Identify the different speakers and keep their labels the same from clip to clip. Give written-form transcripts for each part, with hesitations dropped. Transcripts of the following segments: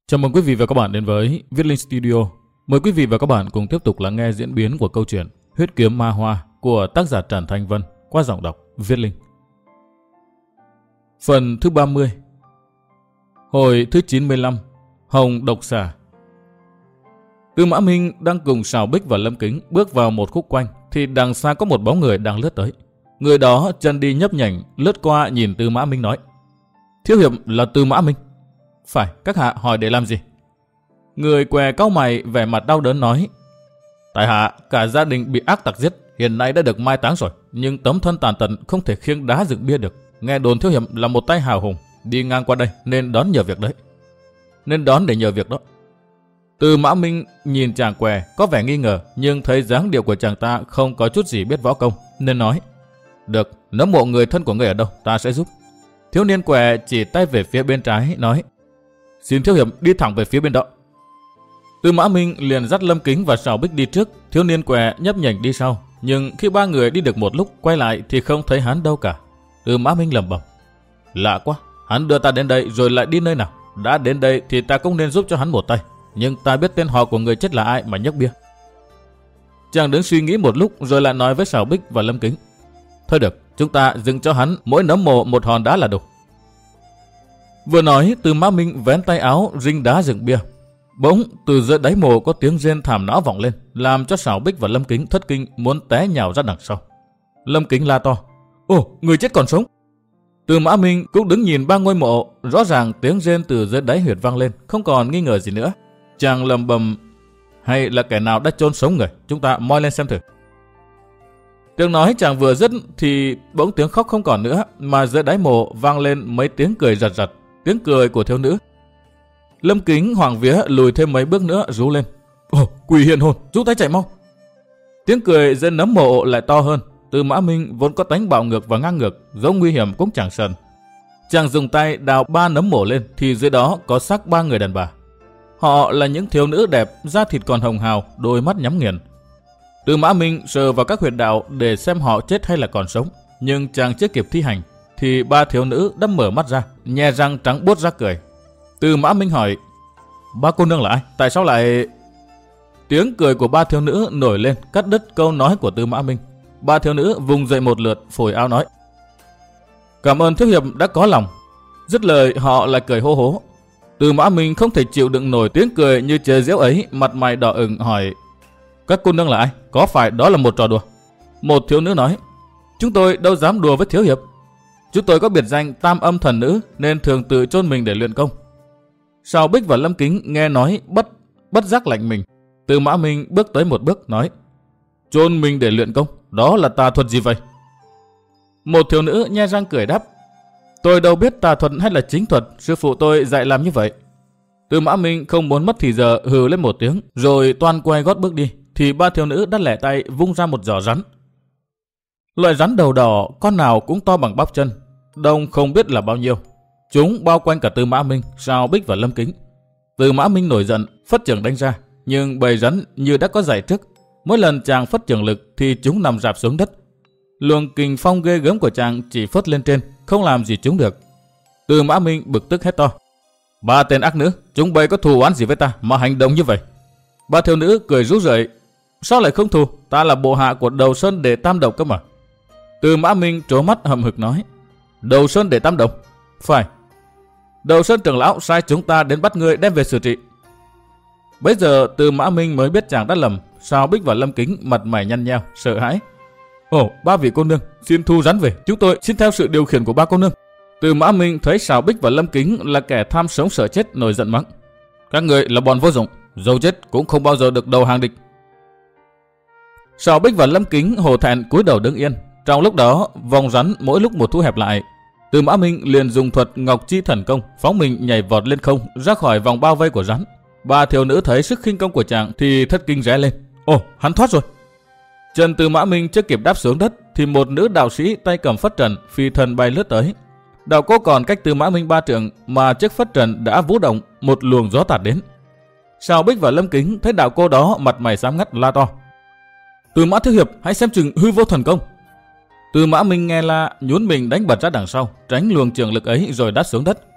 Speaker 1: Chào mừng quý vị và các bạn đến với Viết Linh Studio. Mời quý vị và các bạn cùng tiếp tục lắng nghe diễn biến của câu chuyện Huyết Kiếm Ma Hoa của tác giả Trần Thanh Vân qua giọng đọc Viết Linh. Phần thứ 30. Hồi thứ 95. Hồng Độc Xà. Tư Mã Minh đang cùng Sào Bích và Lâm Kính bước vào một khúc quanh thì đằng xa có một bóng người đang lướt tới. Người đó chân đi nhấp nhảnh lướt qua nhìn Tư Mã Minh nói: "Thiếu hiệp là Tư Mã Minh?" "Phải, các hạ hỏi để làm gì?" Người què cau mày vẻ mặt đau đớn nói: "Tại hạ cả gia đình bị ác tặc giết, hiện nay đã được mai táng rồi, nhưng tấm thân tàn tật không thể khiêng đá dựng bia được. Nghe đồn thiếu hiệp là một tay hào hùng, đi ngang qua đây nên đón nhờ việc đấy. Nên đón để nhờ việc đó." Tư Mã Minh nhìn chàng què có vẻ nghi ngờ, nhưng thấy dáng điệu của chàng ta không có chút gì biết võ công nên nói: "Được, nếu mộ người thân của người ở đâu, ta sẽ giúp." Thiếu niên què chỉ tay về phía bên trái nói: "Xin thiếu hiệp đi thẳng về phía bên đó." Tư Mã Minh liền dắt Lâm Kính và Sào Bích đi trước, thiếu niên què nhấp nhảnh đi sau. Nhưng khi ba người đi được một lúc quay lại thì không thấy hắn đâu cả. Tư Mã Minh lẩm bẩm: "Lạ quá, hắn đưa ta đến đây rồi lại đi nơi nào? Đã đến đây thì ta cũng nên giúp cho hắn một tay, nhưng ta biết tên họ của người chết là ai mà nhấc bia." Chàng đứng suy nghĩ một lúc rồi lại nói với Sào Bích và Lâm Kính: "Thôi được, chúng ta dựng cho hắn mỗi nấm mồ một hòn đá là đủ." Vừa nói, Tư Mã Minh vén tay áo rinh đá dựng bia. Bỗng từ dưới đáy mồ có tiếng rên thảm não vọng lên, làm cho Sào Bích và Lâm Kính thất kinh muốn té nhào ra đằng sau. Lâm Kính la to: "Ồ, người chết còn sống!" Tư Mã Minh cũng đứng nhìn ba ngôi mộ, rõ ràng tiếng rên từ dưới đáy huyệt vang lên, không còn nghi ngờ gì nữa. Chàng lầm bầm: "Hay là kẻ nào đã chôn sống người, chúng ta moi lên xem thử." Tiếng nói chàng vừa dứt thì bỗng tiếng khóc không còn nữa, mà dưới đáy mộ vang lên mấy tiếng cười giật giật, tiếng cười của thiếu nữ. Lâm Kính hoảng vía lùi thêm mấy bước nữa rú lên: "Ồ, quỷ hiện hồn, rút tay chạy mau!" Tiếng cười dưới nấm mộ lại to hơn. Tư Mã Minh vốn có tánh bạo ngược và ngang ngược, dẫu nguy hiểm cũng chẳng sờn. Chàng dùng tay đào ba nấm mộ lên thì dưới đó có xác ba người đàn bà. Họ là những thiếu nữ đẹp, da thịt còn hồng hào, đôi mắt nhắm nghiền. Tư Mã Minh sờ vào các huyệt đạo để xem họ chết hay là còn sống, nhưng chàng chưa kịp thi hành thì ba thiếu nữ đã mở mắt ra, nhe răng trắng buốt ra cười. Tư Mã Minh hỏi: "Ba cô nương là ai? Tại sao lại..." Tiếng cười của ba thiếu nữ nổi lên cắt đứt câu nói của Tư Mã Minh. Ba thiếu nữ vùng dậy một lượt, phủi áo nói: "Cảm ơn thiếu hiệp đã có lòng." Dứt lời họ lại cười hô hố. Tư Mã Minh không thể chịu đựng nổi tiếng cười như chế giễu ấy, mặt mày đỏ ửng hỏi: "Các cô nương là ai? Có phải đó là một trò đùa?" Một thiếu nữ nói: "Chúng tôi đâu dám đùa với thiếu hiệp. Chúng tôi có biệt danh Tam Âm Thần Nữ nên thường tự chôn mình để luyện công." Sào Bích và Lâm Kính nghe nói bất giác lạnh mình. Tư Mã Minh bước tới một bước nói: "Chôn mình để luyện công, đó là tà thuật gì vậy?" Một thiếu nữ nhe răng cười đáp: "Tôi đâu biết tà thuật hay là chính thuật, sư phụ tôi dạy làm như vậy." Tư Mã Minh không muốn mất thì giờ hừ lên một tiếng rồi toan quay gót bước đi thì ba thiếu nữ đã lẻ tay vung ra một giỏ rắn. Loại rắn đầu đỏ, con nào cũng to bằng bắp chân, đông không biết là bao nhiêu. Chúng bao quanh cả Tư Mã Minh, Sào Bích và Lâm Kính. Tư Mã Minh nổi giận, phất chưởng đánh ra, nhưng bầy rắn như đã có dạy trước. Mỗi lần chàng phất chưởng lực thì chúng nằm rạp xuống đất. Luồng kình phong ghê gớm của chàng chỉ phất lên trên, không làm gì chúng được. Tư Mã Minh bực tức hét to: "Ba tên ác nữ, chúng bay có thù oán gì với ta mà hành động như vậy?" Ba thiếu nữ cười rú rượi: "Sao lại không thù? Ta là bộ hạ của Đầu Sơn Đệ Tam Độc cơ mà." Tư Mã Minh trố mắt hậm hực nói: "Đầu Sơn Đệ Tam Độc?" "Phải. Đầu Sơn trưởng lão sai chúng ta đến bắt ngươi đem về xử trị." Bấy giờ Tư Mã Minh mới biết chàng đã lầm. Sào Bích và Lâm Kính mặt mày nhăn nheo sợ hãi: "Ồ, ba vị cô nương, xin thu rắn về, chúng tôi xin theo sự điều khiển của ba cô nương." Tư Mã Minh thấy Sào Bích và Lâm Kính là kẻ tham sống sợ chết, nổi giận mắng: "Các người là bọn vô dụng, dẫu chết cũng không bao giờ được đầu hàng địch." Sào Bích và Lâm Kính hổ thẹn cúi đầu đứng yên. Trong lúc đó, vòng rắn mỗi lúc một thu hẹp lại. Tư Mã Minh liền dùng thuật Ngọc Chi Thần Công, phóng mình nhảy vọt lên không ra khỏi vòng bao vây của rắn. Ba thiếu nữ thấy sức khinh công của chàng thì thất kinh ré lên: "Ồ, hắn thoát rồi!" Chân Tư Mã Minh chưa kịp đáp xuống đất thì một nữ đạo sĩ tay cầm phất trần phi thần bay lướt tới. Đạo cô còn cách Tư Mã Minh 3 trượng mà chiếc phất trần đã vũ động, một luồng gió tạt đến. Sào Bích và Lâm Kính thấy đạo cô đó mặt mày xám ngắt la to: "Tư Mã thiếu hiệp, hãy xem chừng hư vô thần công!" Tư Mã Minh nghe la nhún mình đánh bật ra đằng sau, tránh luồng trường lực ấy rồi đáp xuống đất.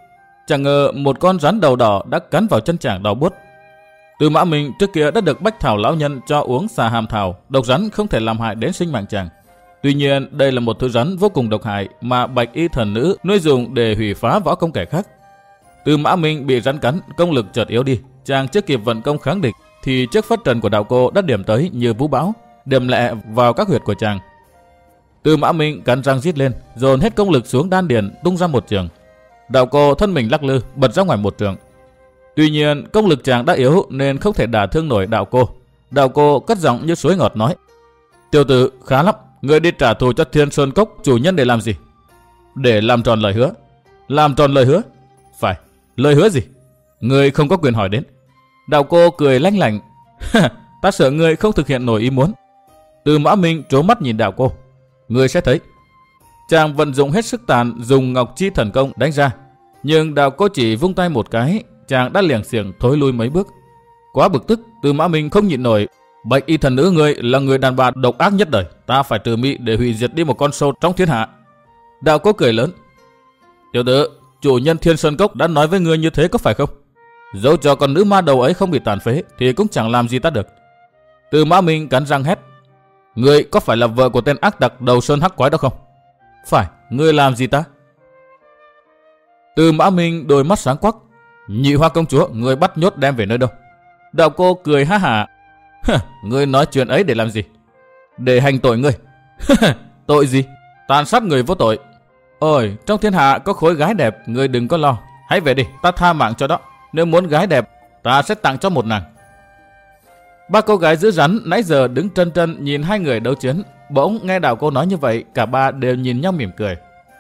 Speaker 1: Chẳng ngờ một con rắn đầu đỏ đã cắn vào chân chàng đau buốt. Tư Mã Minh trước kia đã được Bách Thảo lão nhân cho uống xà hàm thảo, độc rắn không thể làm hại đến sinh mạng chàng. Tuy nhiên đây là một thứ rắn vô cùng độc hại mà Bạch Y thần nữ nuôi dùng để hủy phá võ công kẻ khác. Tư Mã Minh bị rắn cắn, công lực chợt yếu đi, chàng chưa kịp vận công kháng địch thì chiếc phất trần của đạo cô đã điểm tới như vũ bão, đầm lẹ vào các huyệt của chàng. Tư Mã Minh cắn răng rít lên, dồn hết công lực xuống đan điền, tung ra một trường. Đạo cô thân mình lắc lư, bật ra ngoài một trường. Tuy nhiên công lực chàng đã yếu nên không thể đả thương nổi đạo cô. Đạo cô cất giọng như suối ngọt nói: "Tiểu tử khá lắm, ngươi đi trả thù cho Thiên Sơn Cốc chủ nhân để làm gì?" "Để làm tròn lời hứa." "Làm tròn lời hứa?" "Phải, lời hứa gì?" "Ngươi không có quyền hỏi đến." Đạo cô cười lanh lảnh: "Ta sợ ngươi không thực hiện nổi ý muốn." Tư Mã Minh trố mắt nhìn đạo cô: "Ngươi sẽ thấy." Chàng vận dụng hết sức tàn, dùng Ngọc Chi thần công đánh ra, nhưng đạo cô chỉ vung tay một cái, chàng đã liệng xiềng thối lui mấy bước. Quá bực tức, Tư Mã Minh không nhịn nổi: "Bạch Y thần nữ ngươi là người đàn bà độc ác nhất đời, ta phải trừ mỹ để hủy diệt đi một con sâu trong thiên hạ." Đạo cô cười lớn: "Tiểu tử, chủ nhân Thiên Sơn Cốc đã nói với ngươi như thế có phải không? Dẫu cho con nữ ma đầu ấy không bị tàn phế thì cũng chẳng làm gì ta được." Tư Mã Minh cắn răng hét: "Ngươi có phải là vợ của tên ác tặc đầu sơn hắc quái đó không?" "Phải, ngươi làm gì ta?" Tư Mã Minh đôi mắt sáng quắc: "Nhị Hoa công chúa, ngươi bắt nhốt đem về nơi đâu?" Đạo cô cười ha hả: "Ngươi nói chuyện ấy để làm gì?" "Để hành tội ngươi." "Tội gì?" "Tàn sát người vô tội." "Ôi, trong thiên hạ có khối gái đẹp, ngươi đừng có lo. Hãy về đi, ta tha mạng cho đó. Nếu muốn gái đẹp, ta sẽ tặng cho một nàng." Ba cô gái giữ rắn nãy giờ đứng trân trân nhìn hai người đấu chiến, bỗng nghe đạo cô nói như vậy, cả ba đều nhìn nhau mỉm cười.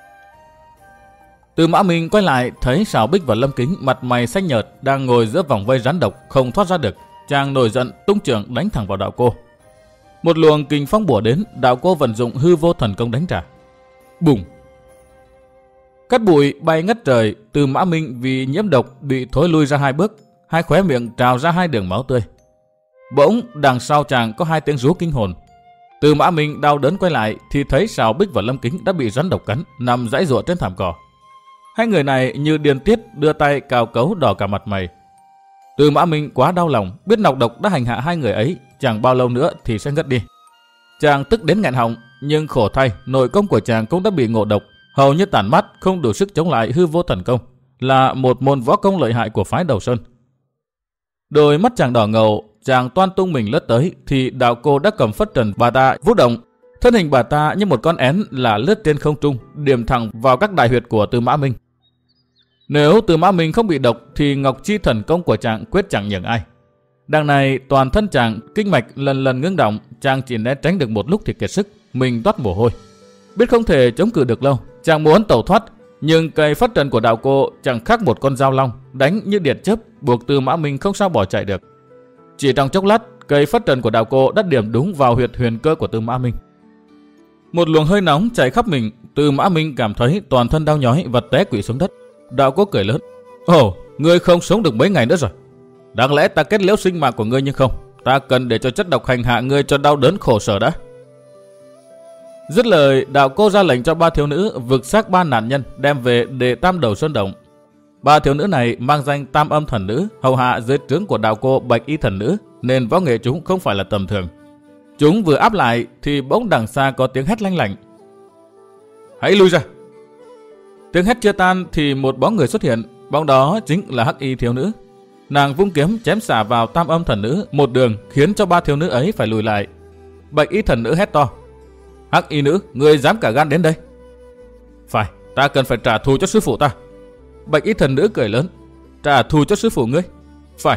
Speaker 1: Tư Mã Minh quay lại thấy Sào Bích và Lâm Kính mặt mày xanh nhợt đang ngồi giữa vòng vây rắn độc không thoát ra được. Chàng nổi giận tung chưởng đánh thẳng vào đạo cô. Một luồng kình phong bủa đến, đạo cô vận dụng hư vô thần công đánh trả. Bùng! Cát bụi bay ngất trời. Tư Mã Minh vì nhiễm độc bị thối lui ra hai bước, hai khóe miệng trào ra hai đường máu tươi. Bỗng đằng sau chàng có hai tiếng rú kinh hồn. Tư Mã Minh đau đớn quay lại thì thấy Sào Bích và Lâm Kính đã bị rắn độc cắn, nằm giãy giụa trên thảm cỏ. Hai người này như điên tiết đưa tay cào cấu đỏ cả mặt mày. Tư Mã Minh quá đau lòng, biết nọc độc đã hành hạ hai người ấy, chẳng bao lâu nữa thì sẽ ngất đi. Chàng tức đến nghẹn họng, nhưng khổ thay, nội công của chàng cũng đã bị ngộ độc, hầu như tàn mắt, không đủ sức chống lại hư vô thần công, là một môn võ công lợi hại của phái Đầu Sơn. Đôi mắt chàng đỏ ngầu, chàng toan tung mình lướt tới thì đạo cô đã cầm phất trần bà ta vũ động. Thân hình bà ta như một con én là lướt trên không trung, điểm thẳng vào các đại huyệt của Tư Mã Minh. Nếu Tư Mã Minh không bị độc thì Ngọc Chi thần công của chàng quyết chẳng nhường ai. Đằng này toàn thân chàng kinh mạch lần lần ngưng động, chàng chỉ né tránh được một lúc thì kiệt sức, mình toát mồ hôi. Biết không thể chống cự được lâu, chàng muốn tẩu thoát, nhưng cây phất trần của đạo cô chẳng khác một con dao long, đánh như điện chớp, buộc Tư Mã Minh không sao bỏ chạy được. Chỉ trong chốc lát, cây phất trần của đạo cô đã điểm đúng vào huyệt huyền cơ của Tư Mã Minh. Một luồng hơi nóng chảy khắp mình, Tư Mã Minh cảm thấy toàn thân đau nhói và té quỵ xuống đất. Đạo cô cười lớn: "Ồ, ngươi không sống được mấy ngày nữa rồi. Đáng lẽ ta kết liễu sinh mạng của ngươi nhưng không, ta cần để cho chất độc hành hạ ngươi cho đau đớn khổ sở đã." Dứt lời, đạo cô ra lệnh cho ba thiếu nữ vực xác ba nạn nhân đem về để Tam Đầu Sơn Động. Ba thiếu nữ này mang danh Tam Âm thần nữ, hầu hạ dưới trướng của đạo cô Bạch Y thần nữ, nên võ nghệ chúng không phải là tầm thường. Chúng vừa áp lại thì bỗng đằng xa có tiếng hét lanh lảnh: "Hãy lui ra!" Tiếng hét chưa tan thì một bóng người xuất hiện, bóng đó chính là Hắc Y thiếu nữ. Nàng vung kiếm chém xả vào Tam Âm thần nữ một đường, khiến cho ba thiếu nữ ấy phải lùi lại. Bạch Y thần nữ hét to: "Hắc Y nữ, ngươi dám cả gan đến đây?" "Phải, ta cần phải trả thù cho sư phụ ta." Bạch Y thần nữ cười lớn: "Trả thù cho sư phụ ngươi?" "Phải."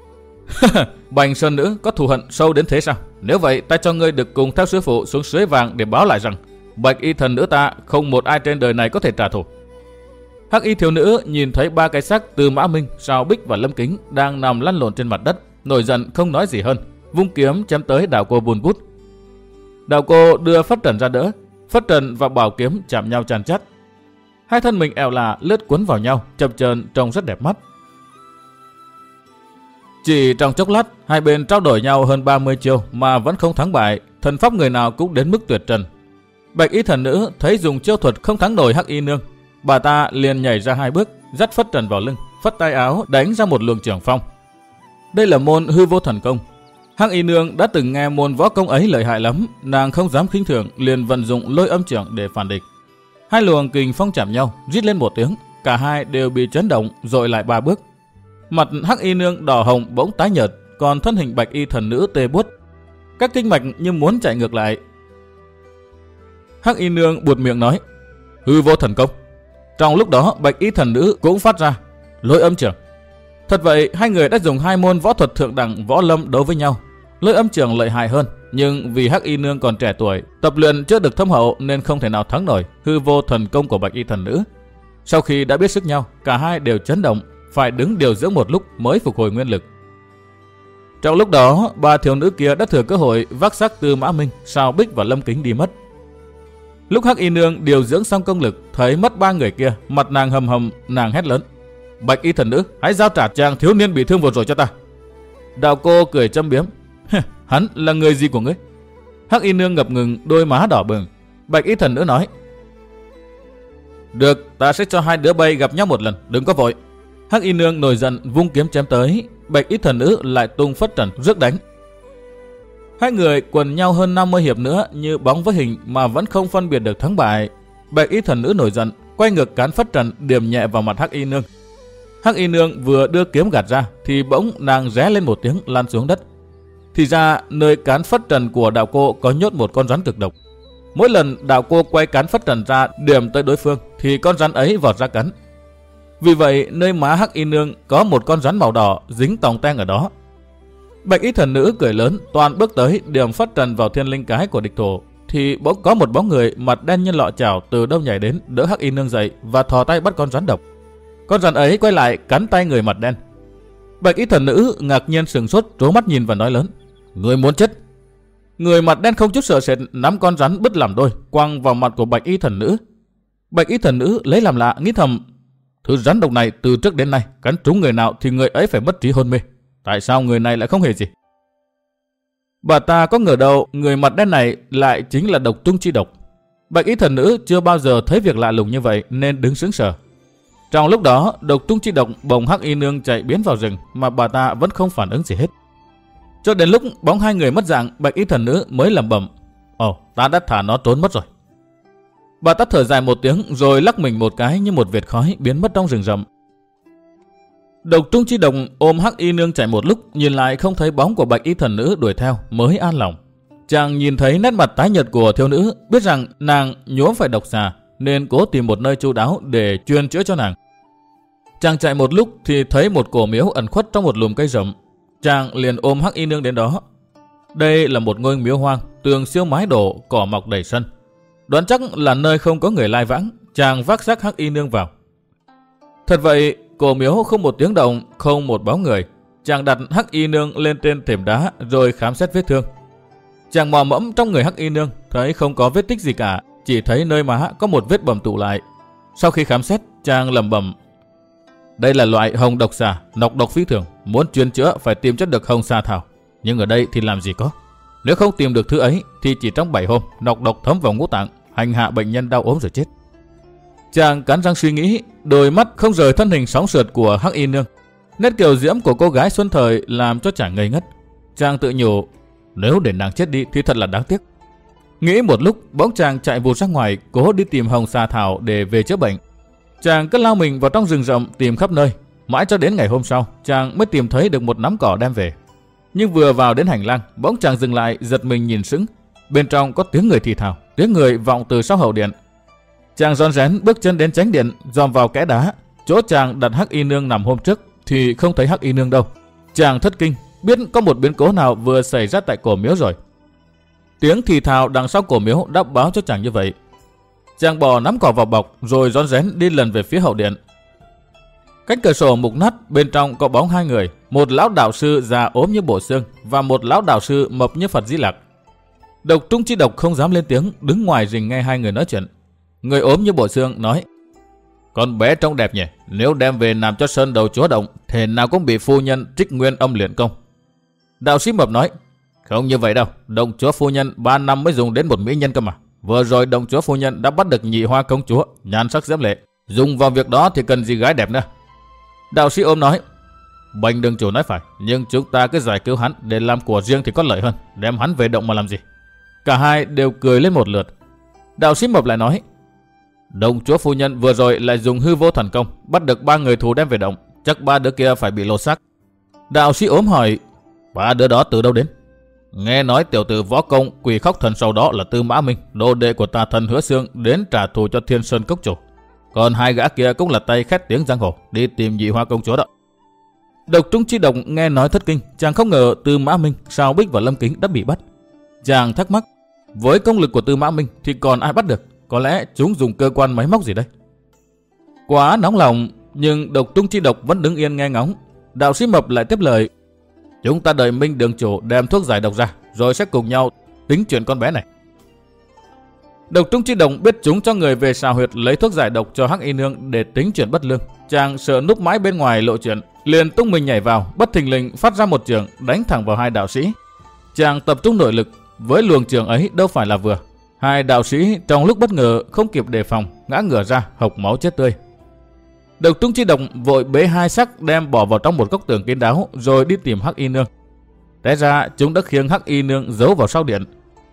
Speaker 1: "Bành Sơn nữ có thù hận sâu đến thế sao? Nếu vậy ta cho ngươi được cùng theo sư phụ xuống suối vàng để báo lại rằng Bạch Y thần nữ ta không một ai trên đời này có thể trả thù." Hắc Y thiếu nữ nhìn thấy ba cái xác Tư Mã Minh, Sào Bích và Lâm Kính đang nằm lăn lộn trên mặt đất, nổi giận không nói gì hơn, vung kiếm chém tới đạo cô vun vút. Đạo cô đưa phất trần ra đỡ, phất trần và bảo kiếm chạm nhau chàn chát. Hai thân mình ẻo lả lướt cuốn vào nhau, chập chờn trông rất đẹp mắt. Chỉ trong chốc lát, hai bên trao đổi nhau hơn 30 chiêu mà vẫn không thắng bại, thần pháp người nào cũng đến mức tuyệt trần. Bạch Y thần nữ thấy dùng chiêu thuật không thắng nổi Hắc Y nương, bà ta liền nhảy ra hai bước, dắt Phất Trần vào lưng, phất tay áo đánh ra một luồng trường phong. Đây là môn hư vô thần công. Hắc Y Nương đã từng nghe môn võ công ấy lợi hại lắm, nàng không dám khinh thường, liền vận dụng lôi âm trưởng để phản địch. Hai luồng kình phong chạm nhau, rít lên một tiếng, cả hai đều bị chấn động, dội lại 3 bước. Mặt Hắc Y Nương đỏ hồng bỗng tái nhợt, còn thân hình Bạch Y thần nữ tê buốt, các kinh mạch như muốn chạy ngược lại. Hắc Y Nương buột miệng nói: "Hư vô thần công." Trong lúc đó, Bạch Y thần nữ cũng phát ra lôi âm trưởng. Thật vậy, hai người đã dùng hai môn võ thuật thượng đẳng võ lâm đấu với nhau. Lôi âm trưởng lợi hại hơn, nhưng vì Hắc Y Nương còn trẻ tuổi, tập luyện chưa được thâm hậu nên không thể nào thắng nổi hư vô thần công của Bạch Y thần nữ. Sau khi đã biết sức nhau, cả hai đều chấn động, phải đứng điều dưỡng một lúc mới phục hồi nguyên lực. Trong lúc đó, ba thiếu nữ kia đã thừa cơ hội vác xác Tư Mã Minh, Sào Bích và Lâm Kính đi mất. Lúc Hắc Y Nương điều dưỡng xong công lực, thấy mất ba người kia, mặt nàng hầm hầm, nàng hét lớn: "Bạch Y thần nữ, hãy giao trả chàng thiếu niên bị thương vừa rồi cho ta." Đạo cô cười châm biếm: "Hắn là người gì của ngươi?" Hắc Y Nương ngập ngừng, đôi má đỏ bừng. Bạch Y thần nữ nói: "Được, ta sẽ cho hai đứa bay gặp nhau một lần, đừng có vội." Hắc Y Nương nổi giận vung kiếm chém tới, Bạch Y thần nữ lại tung Phất Trần rước đánh. Hai người quần nhau hơn 50 hiệp nữa như bóng với hình mà vẫn không phân biệt được thắng bại. Bạch Y thần nữ nổi giận, quay ngược cán Phất Trần điểm nhẹ vào mặt Hắc Y Nương. Hắc Y Nương vừa đưa kiếm gạt ra thì bỗng nàng ré lên một tiếng lăn xuống đất. Thì ra nơi cán Phất Trần của đạo cô có nhốt một con rắn cực độc. Mỗi lần đạo cô quay cán Phất Trần ra điểm tới đối phương thì con rắn ấy vọt ra cắn. Vì vậy nơi má Hắc Y Nương có một con rắn màu đỏ dính tòng teng ở đó. Bạch Y thần nữ cười lớn, toàn bước tới điểm Phất Trần vào thiên linh cái của địch thủ, thì bỗng có một bóng người mặt đen như lọ chảo từ đâu nhảy đến, đỡ Hắc Y Nương dậy và thò tay bắt con rắn độc. Con rắn ấy quay lại cắn tay người mặt đen. Bạch Y thần nữ ngạc nhiên sửng sốt, trố mắt nhìn và nói lớn: "Người muốn chết?" Người mặt đen không chút sợ sệt nắm con rắn bứt làm đôi, quăng vào mặt của Bạch Y thần nữ. Bạch Y thần nữ lấy làm lạ, nghĩ thầm: thứ rắn độc này từ trước đến nay cắn trúng người nào thì người ấy phải mất trí hôn mê. Tại sao người này lại không hề gì? Bà ta có ngờ đâu người mặt đen này lại chính là Độc Tung Chi Độc. Bạch Y thần nữ chưa bao giờ thấy việc lạ lùng như vậy nên đứng sững sờ. Trong lúc đó, Độc Tung Chi Độc bồng Hắc Y Nương chạy biến vào rừng mà bà ta vẫn không phản ứng gì hết. Cho đến lúc bóng hai người mất dạng, Bạch Y thần nữ mới lẩm bẩm: "Ồ, ta đã thả nó trốn mất rồi." Bà ta thở dài một tiếng rồi lắc mình một cái như một vệt khói biến mất trong rừng rậm. Độc Tung Chi Độc ôm Hắc Y Nương chạy một lúc, nhìn lại không thấy bóng của Bạch Y thần nữ đuổi theo mới an lòng. Chàng nhìn thấy nét mặt tái nhợt của thiếu nữ, biết rằng nàng nhuốm phải độc xà nên cố tìm một nơi chu đáo để chuyên chữa cho nàng. Chàng chạy một lúc thì thấy một cổ miếu ẩn khuất trong một lùm cây rậm. Chàng liền ôm Hắc Y Nương đến đó. Đây là một ngôi miếu hoang, tường siêu mái đổ, cỏ mọc đầy sân. Đoán chắc là nơi không có người lai vãng. Chàng vác xác Hắc Y Nương vào. Thật vậy, cổ miếu không một tiếng động, không một bóng người. Chàng đặt Hắc Y Nương lên trên thềm đá rồi khám xét vết thương. Chàng mò mẫm trong người Hắc Y Nương, thấy không có vết tích gì cả, chỉ thấy nơi má có một vết bầm tụ lại. Sau khi khám xét, chàng lẩm bẩm: "Đây là loại hồng độc xà, nọc độc phi thường, muốn chuyên chữa phải tìm chất được hồng xà thảo. Nhưng ở đây thì làm gì có. Nếu không tìm được thứ ấy thì chỉ trong 7 hôm, nọc độc thấm vào ngũ tạng, hành hạ bệnh nhân đau ốm rồi chết." Chàng cắn răng suy nghĩ, đôi mắt không rời thân hình sóng sượt của Hắc Y Nương. Nét kiều diễm của cô gái xuân thời làm cho chàng ngây ngất. Chàng tự nhủ, nếu để nàng chết đi thì thật là đáng tiếc. Nghĩ một lúc, bỗng chàng chạy vụt ra ngoài, cố đi tìm hồng xà thảo để về chữa bệnh. Chàng cứ lao mình vào trong rừng rậm tìm khắp nơi, mãi cho đến ngày hôm sau, chàng mới tìm thấy được một nắm cỏ đem về. Nhưng vừa vào đến hành lang, bỗng chàng dừng lại, giật mình nhìn sững. Bên trong có tiếng người thì thào, tiếng người vọng từ sau hậu điện. Chàng rón rén bước chân đến chánh điện, dòm vào kẽ đá, chỗ chàng đặt Hắc Y Nương nằm hôm trước thì không thấy Hắc Y Nương đâu. Chàng thất kinh, biết có một biến cố nào vừa xảy ra tại cổ miếu rồi. Tiếng thì thào đằng sau cổ miếu đã báo cho chàng như vậy. Chàng bỏ nắm cỏ vào bọc rồi rón rén đi lần về phía hậu điện. Cánh cửa sổ mục nát, bên trong có bóng hai người, một lão đạo sư già ốm như bộ xương và một lão đạo sư mập như Phật Di Lặc. Độc Tung Chi Độc không dám lên tiếng, đứng ngoài rình nghe hai người nói chuyện. Người ốm như bộ xương nói: "Con bé trông đẹp nhỉ, nếu đem về làm cho sơn đầu chúa động, thể nào cũng bị phu nhân trích nguyên âm luyện công." Đạo sĩ mập nói: "Không như vậy đâu, đồng chúa phu nhân 3 năm mới dùng đến một mỹ nhân cơ mà. Vừa rồi đồng chúa phu nhân đã bắt được nhị hoa công chúa, nhan sắc diễm lệ, Dùng vào việc đó thì cần gì gái đẹp nữa. Đạo sĩ ôm nói. Bành đường chủ nói phải, nhưng chúng ta cứ giải cứu hắn để làm của riêng thì có lợi hơn. Đem hắn về động mà làm gì? Cả hai đều cười lên một lượt. Đạo sĩ Mập lại nói. Đồng chúa phu nhân vừa rồi lại dùng hư vô thần công bắt được 3 người thù đem về động. Chắc 3 đứa kia phải bị lột xác. Đạo sĩ ốm hỏi. 3 đứa đó từ đâu đến? Nghe nói tiểu tử võ công quỷ khóc thần sau đó là Tư Mã Minh, đồ đệ của tà thần Hứa Xương, đến trả thù cho Thiên Sơn cốc chủ. Còn 2 gã kia cũng là tay khét tiếng giang hồ, đi tìm Nhị Hoa công chúa đó. Độc Trung Chi Độc nghe nói thất kinh, chàng không ngờ Tư Mã Minh, Sao Bích và Lâm Kính đã bị bắt. Chàng thắc mắc, với công lực của Tư Mã Minh thì còn ai bắt được? Có lẽ chúng dùng cơ quan máy móc gì đây? Quá nóng lòng, nhưng Độc Trung Chi Độc vẫn đứng yên nghe ngóng. Đạo sĩ Mập lại tiếp lời. Chúng ta đợi Minh đường chủ đem thuốc giải độc ra, rồi sẽ cùng nhau tính chuyện con bé này. Độc Trung Chi Độc biết chúng cho người về xào huyệt lấy thuốc giải độc cho Hắc Y Nương để tính chuyện bất lương. Chàng sợ núp mãi bên ngoài lộ chuyện, liền tung mình nhảy vào, bất thình lình phát ra một chưởng đánh thẳng vào 2 đạo sĩ. Chàng tập trung nội lực, với luồng chưởng ấy đâu phải là vừa. 2 đạo sĩ trong lúc bất ngờ không kịp đề phòng, ngã ngửa ra, hộc máu chết tươi. Độc Trung Chi Độc vội bế 2 xác đem bỏ vào trong một góc tường kín đáo, rồi đi tìm Hắc Y Nương. Té ra chúng đã khiêng Hắc Y Nương giấu vào sau điện.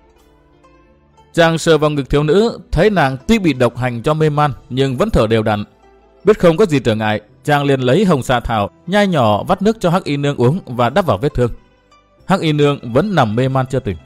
Speaker 1: Chàng sờ vào ngực thiếu nữ, thấy nàng tuy bị độc hành cho mê man nhưng vẫn thở đều đặn. Biết không có gì trở ngại, chàng liền lấy hồng xà thảo nhai nhỏ vắt nước cho Hắc Y Nương uống và đắp vào vết thương. Hắc Y Nương vẫn nằm mê man chưa tỉnh.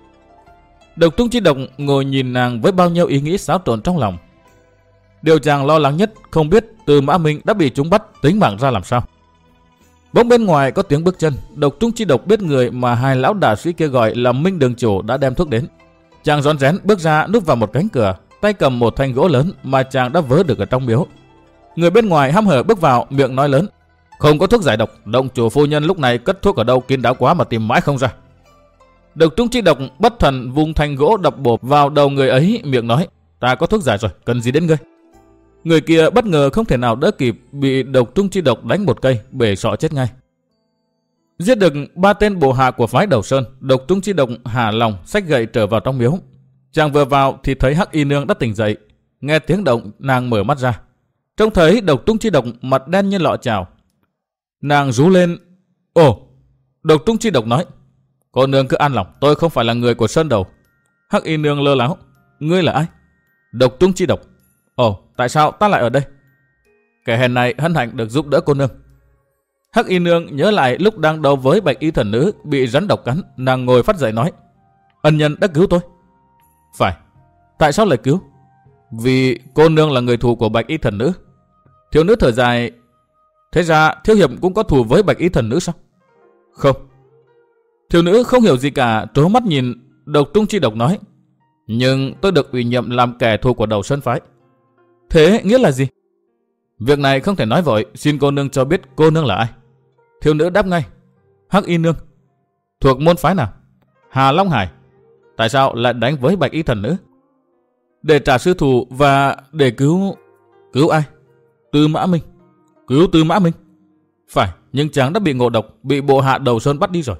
Speaker 1: Độc Trung Chi Độc ngồi nhìn nàng với bao nhiêu ý nghĩ xáo trộn trong lòng. Điều chàng lo lắng nhất không biết Tư Mã Minh đã bị chúng bắt tính mạng ra làm sao. Bỗng bên ngoài có tiếng bước chân. Độc Trung Chi Độc biết người mà 2 lão đạo sĩ kia gọi là Minh đường chủ đã đem thuốc đến. Chàng rón rén bước ra, núp vào một cánh cửa, tay cầm một thanh gỗ lớn mà chàng đã vớ được ở trong miếu. Người bên ngoài hăm hở bước vào, miệng nói lớn. Không có thuốc giải độc, động chủ phu nhân lúc này cất thuốc ở đâu kín đáo quá mà tìm mãi không ra. Độc Trung Chi Độc bất thần vung thanh gỗ đập bộp vào đầu người ấy, miệng nói. Ta có thuốc giải rồi, cần gì đến ngươi? Người kia bất ngờ không thể nào đỡ kịp, bị Độc Trung Chi Độc đánh một cây, bể sọ chết ngay. Giết được 3 tên bộ hạ của phái Đầu Sơn, Độc Trung Chi Độc hả lòng xách gậy trở vào trong miếu. Chàng vừa vào thì thấy Hắc Y Nương đã tỉnh dậy. Nghe tiếng động, nàng mở mắt ra. Trông thấy Độc Trung Chi Độc mặt đen như lọ chảo. Nàng rú lên. Ồ! Độc Trung Chi Độc nói. Cô nương cứ an lòng, tôi không phải là người của Sơn Đầu. Hắc Y Nương lơ láo. Ngươi là ai? Độc Trung Chi Độc. Ồ, tại sao ta lại ở đây? Kẻ hèn này hân hạnh được giúp đỡ cô nương. Hắc Y Nương nhớ lại lúc đang đấu với Bạch Y thần nữ bị rắn độc cắn, nàng ngồi phát dậy nói. Ân nhân đã cứu tôi. Phải. Tại sao lại cứu? Vì cô nương là người thù của Bạch Y thần nữ. Thiếu nữ thở dài. Thế ra thiếu hiệp cũng có thù với Bạch Y thần nữ sao? Không. Thiếu nữ không hiểu gì cả, trố mắt nhìn. Độc Trung Chi Độc nói. Nhưng tôi được ủy nhiệm làm kẻ thù của Đầu Sơn phái. Thế nghĩa là gì? Việc này không thể nói vội, xin cô nương cho biết cô nương là ai. Thiếu nữ đáp ngay. Hắc Y Nương. Thuộc môn phái nào? Hà Long Hải. Tại sao lại đánh với Bạch Y thần nữ? Để trả sư thù và để cứu... Cứu ai? Tư Mã Minh. Cứu Tư Mã Minh? Phải, nhưng chàng đã bị ngộ độc, bị bộ hạ Đầu Sơn bắt đi rồi.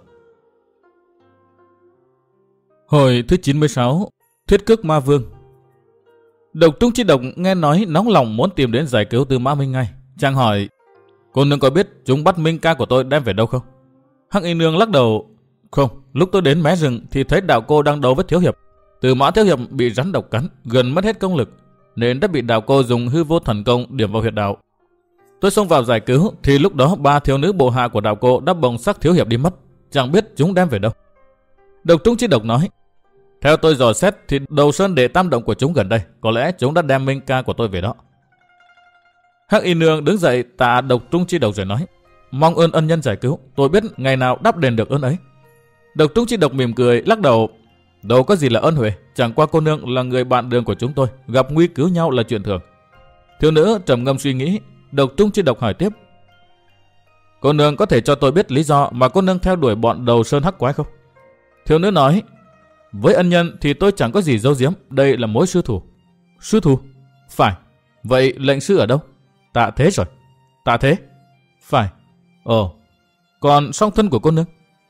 Speaker 1: Hồi thứ 96, Thiết Cước Ma Vương. Độc Trung Chi Độc nghe nói nóng lòng muốn tìm đến giải cứu Tư Mã Minh ngay. Chàng hỏi, cô nương có biết chúng bắt Minh ca của tôi đem về đâu không? Hắc Y Nương lắc đầu, không, lúc tôi đến mé rừng thì thấy đạo cô đang đấu với thiếu hiệp. Tư Mã thiếu hiệp bị rắn độc cắn, gần mất hết công lực, nên đã bị đạo cô dùng hư vô thần công điểm vào huyệt đạo. Tôi xông vào giải cứu thì lúc đó 3 thiếu nữ bộ hạ của đạo cô đã bồng xác thiếu hiệp đi mất, chẳng biết chúng đem về đâu. Độc Trung Chi Độc nói, theo tôi dò xét thì Đầu Sơn để tam động của chúng gần đây, có lẽ chúng đã đem Minh ca của tôi về đó. Hắc Y Nương đứng dậy tạ Độc Trung Chi Độc rồi nói, mong ơn ân nhân giải cứu, tôi biết ngày nào đáp đền được ơn ấy. Độc Trung Chi Độc mỉm cười lắc đầu, đâu có gì là ơn huệ, chẳng qua cô nương là người bạn đường của chúng tôi, gặp nguy cứu nhau là chuyện thường. Thiếu nữ trầm ngâm suy nghĩ. Độc Trung Chi Độc hỏi tiếp, cô nương có thể cho tôi biết lý do mà cô nương theo đuổi bọn Đầu Sơn hắc quái không? Thiếu nữ nói, với ân nhân thì tôi chẳng có gì giấu giếm, đây là mối sư thù. Sư thù? Phải. Vậy lệnh sư ở đâu? Tạ Thế rồi. Tạ Thế? Phải. Ồ, còn song thân của cô nương?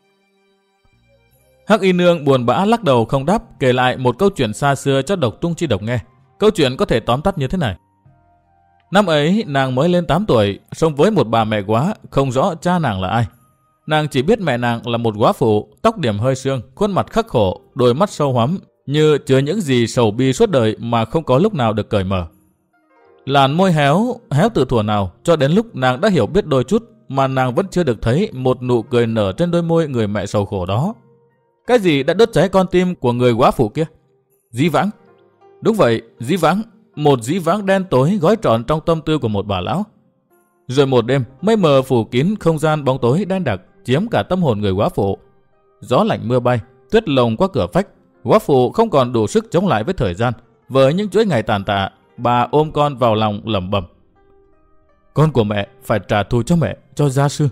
Speaker 1: Hắc Y Nương buồn bã lắc đầu không đáp, kể lại một câu chuyện xa xưa cho Độc Trung Chi Độc nghe. Câu chuyện có thể tóm tắt như thế này. Năm ấy nàng mới lên 8 tuổi, sống với một bà mẹ góa, không rõ cha nàng là ai. Nàng chỉ biết mẹ nàng là một góa phụ, tóc điểm hơi sương, khuôn mặt khắc khổ, đôi mắt sâu hoắm, như chứa những gì sầu bi suốt đời mà không có lúc nào được cởi mở. Làn môi héo từ thuở nào, cho đến lúc nàng đã hiểu biết đôi chút mà nàng vẫn chưa được thấy một nụ cười nở trên đôi môi người mẹ sầu khổ đó. Cái gì đã đốt cháy con tim của người góa phụ kia? Dĩ vãng. Đúng vậy, dĩ vãng. Một dĩ vãng đen tối gói trọn trong tâm tư của một bà lão. Rồi một đêm, mây mờ phủ kín không gian bóng tối đen đặc, chiếm cả tâm hồn người góa phụ. Gió lạnh mưa bay, tuyết lồng qua cửa vách. Góa phụ không còn đủ sức chống lại với thời gian. Với những chuỗi ngày tàn tạ, bà ôm con vào lòng lẩm bẩm: con của mẹ phải trả thù cho mẹ, cho gia sư.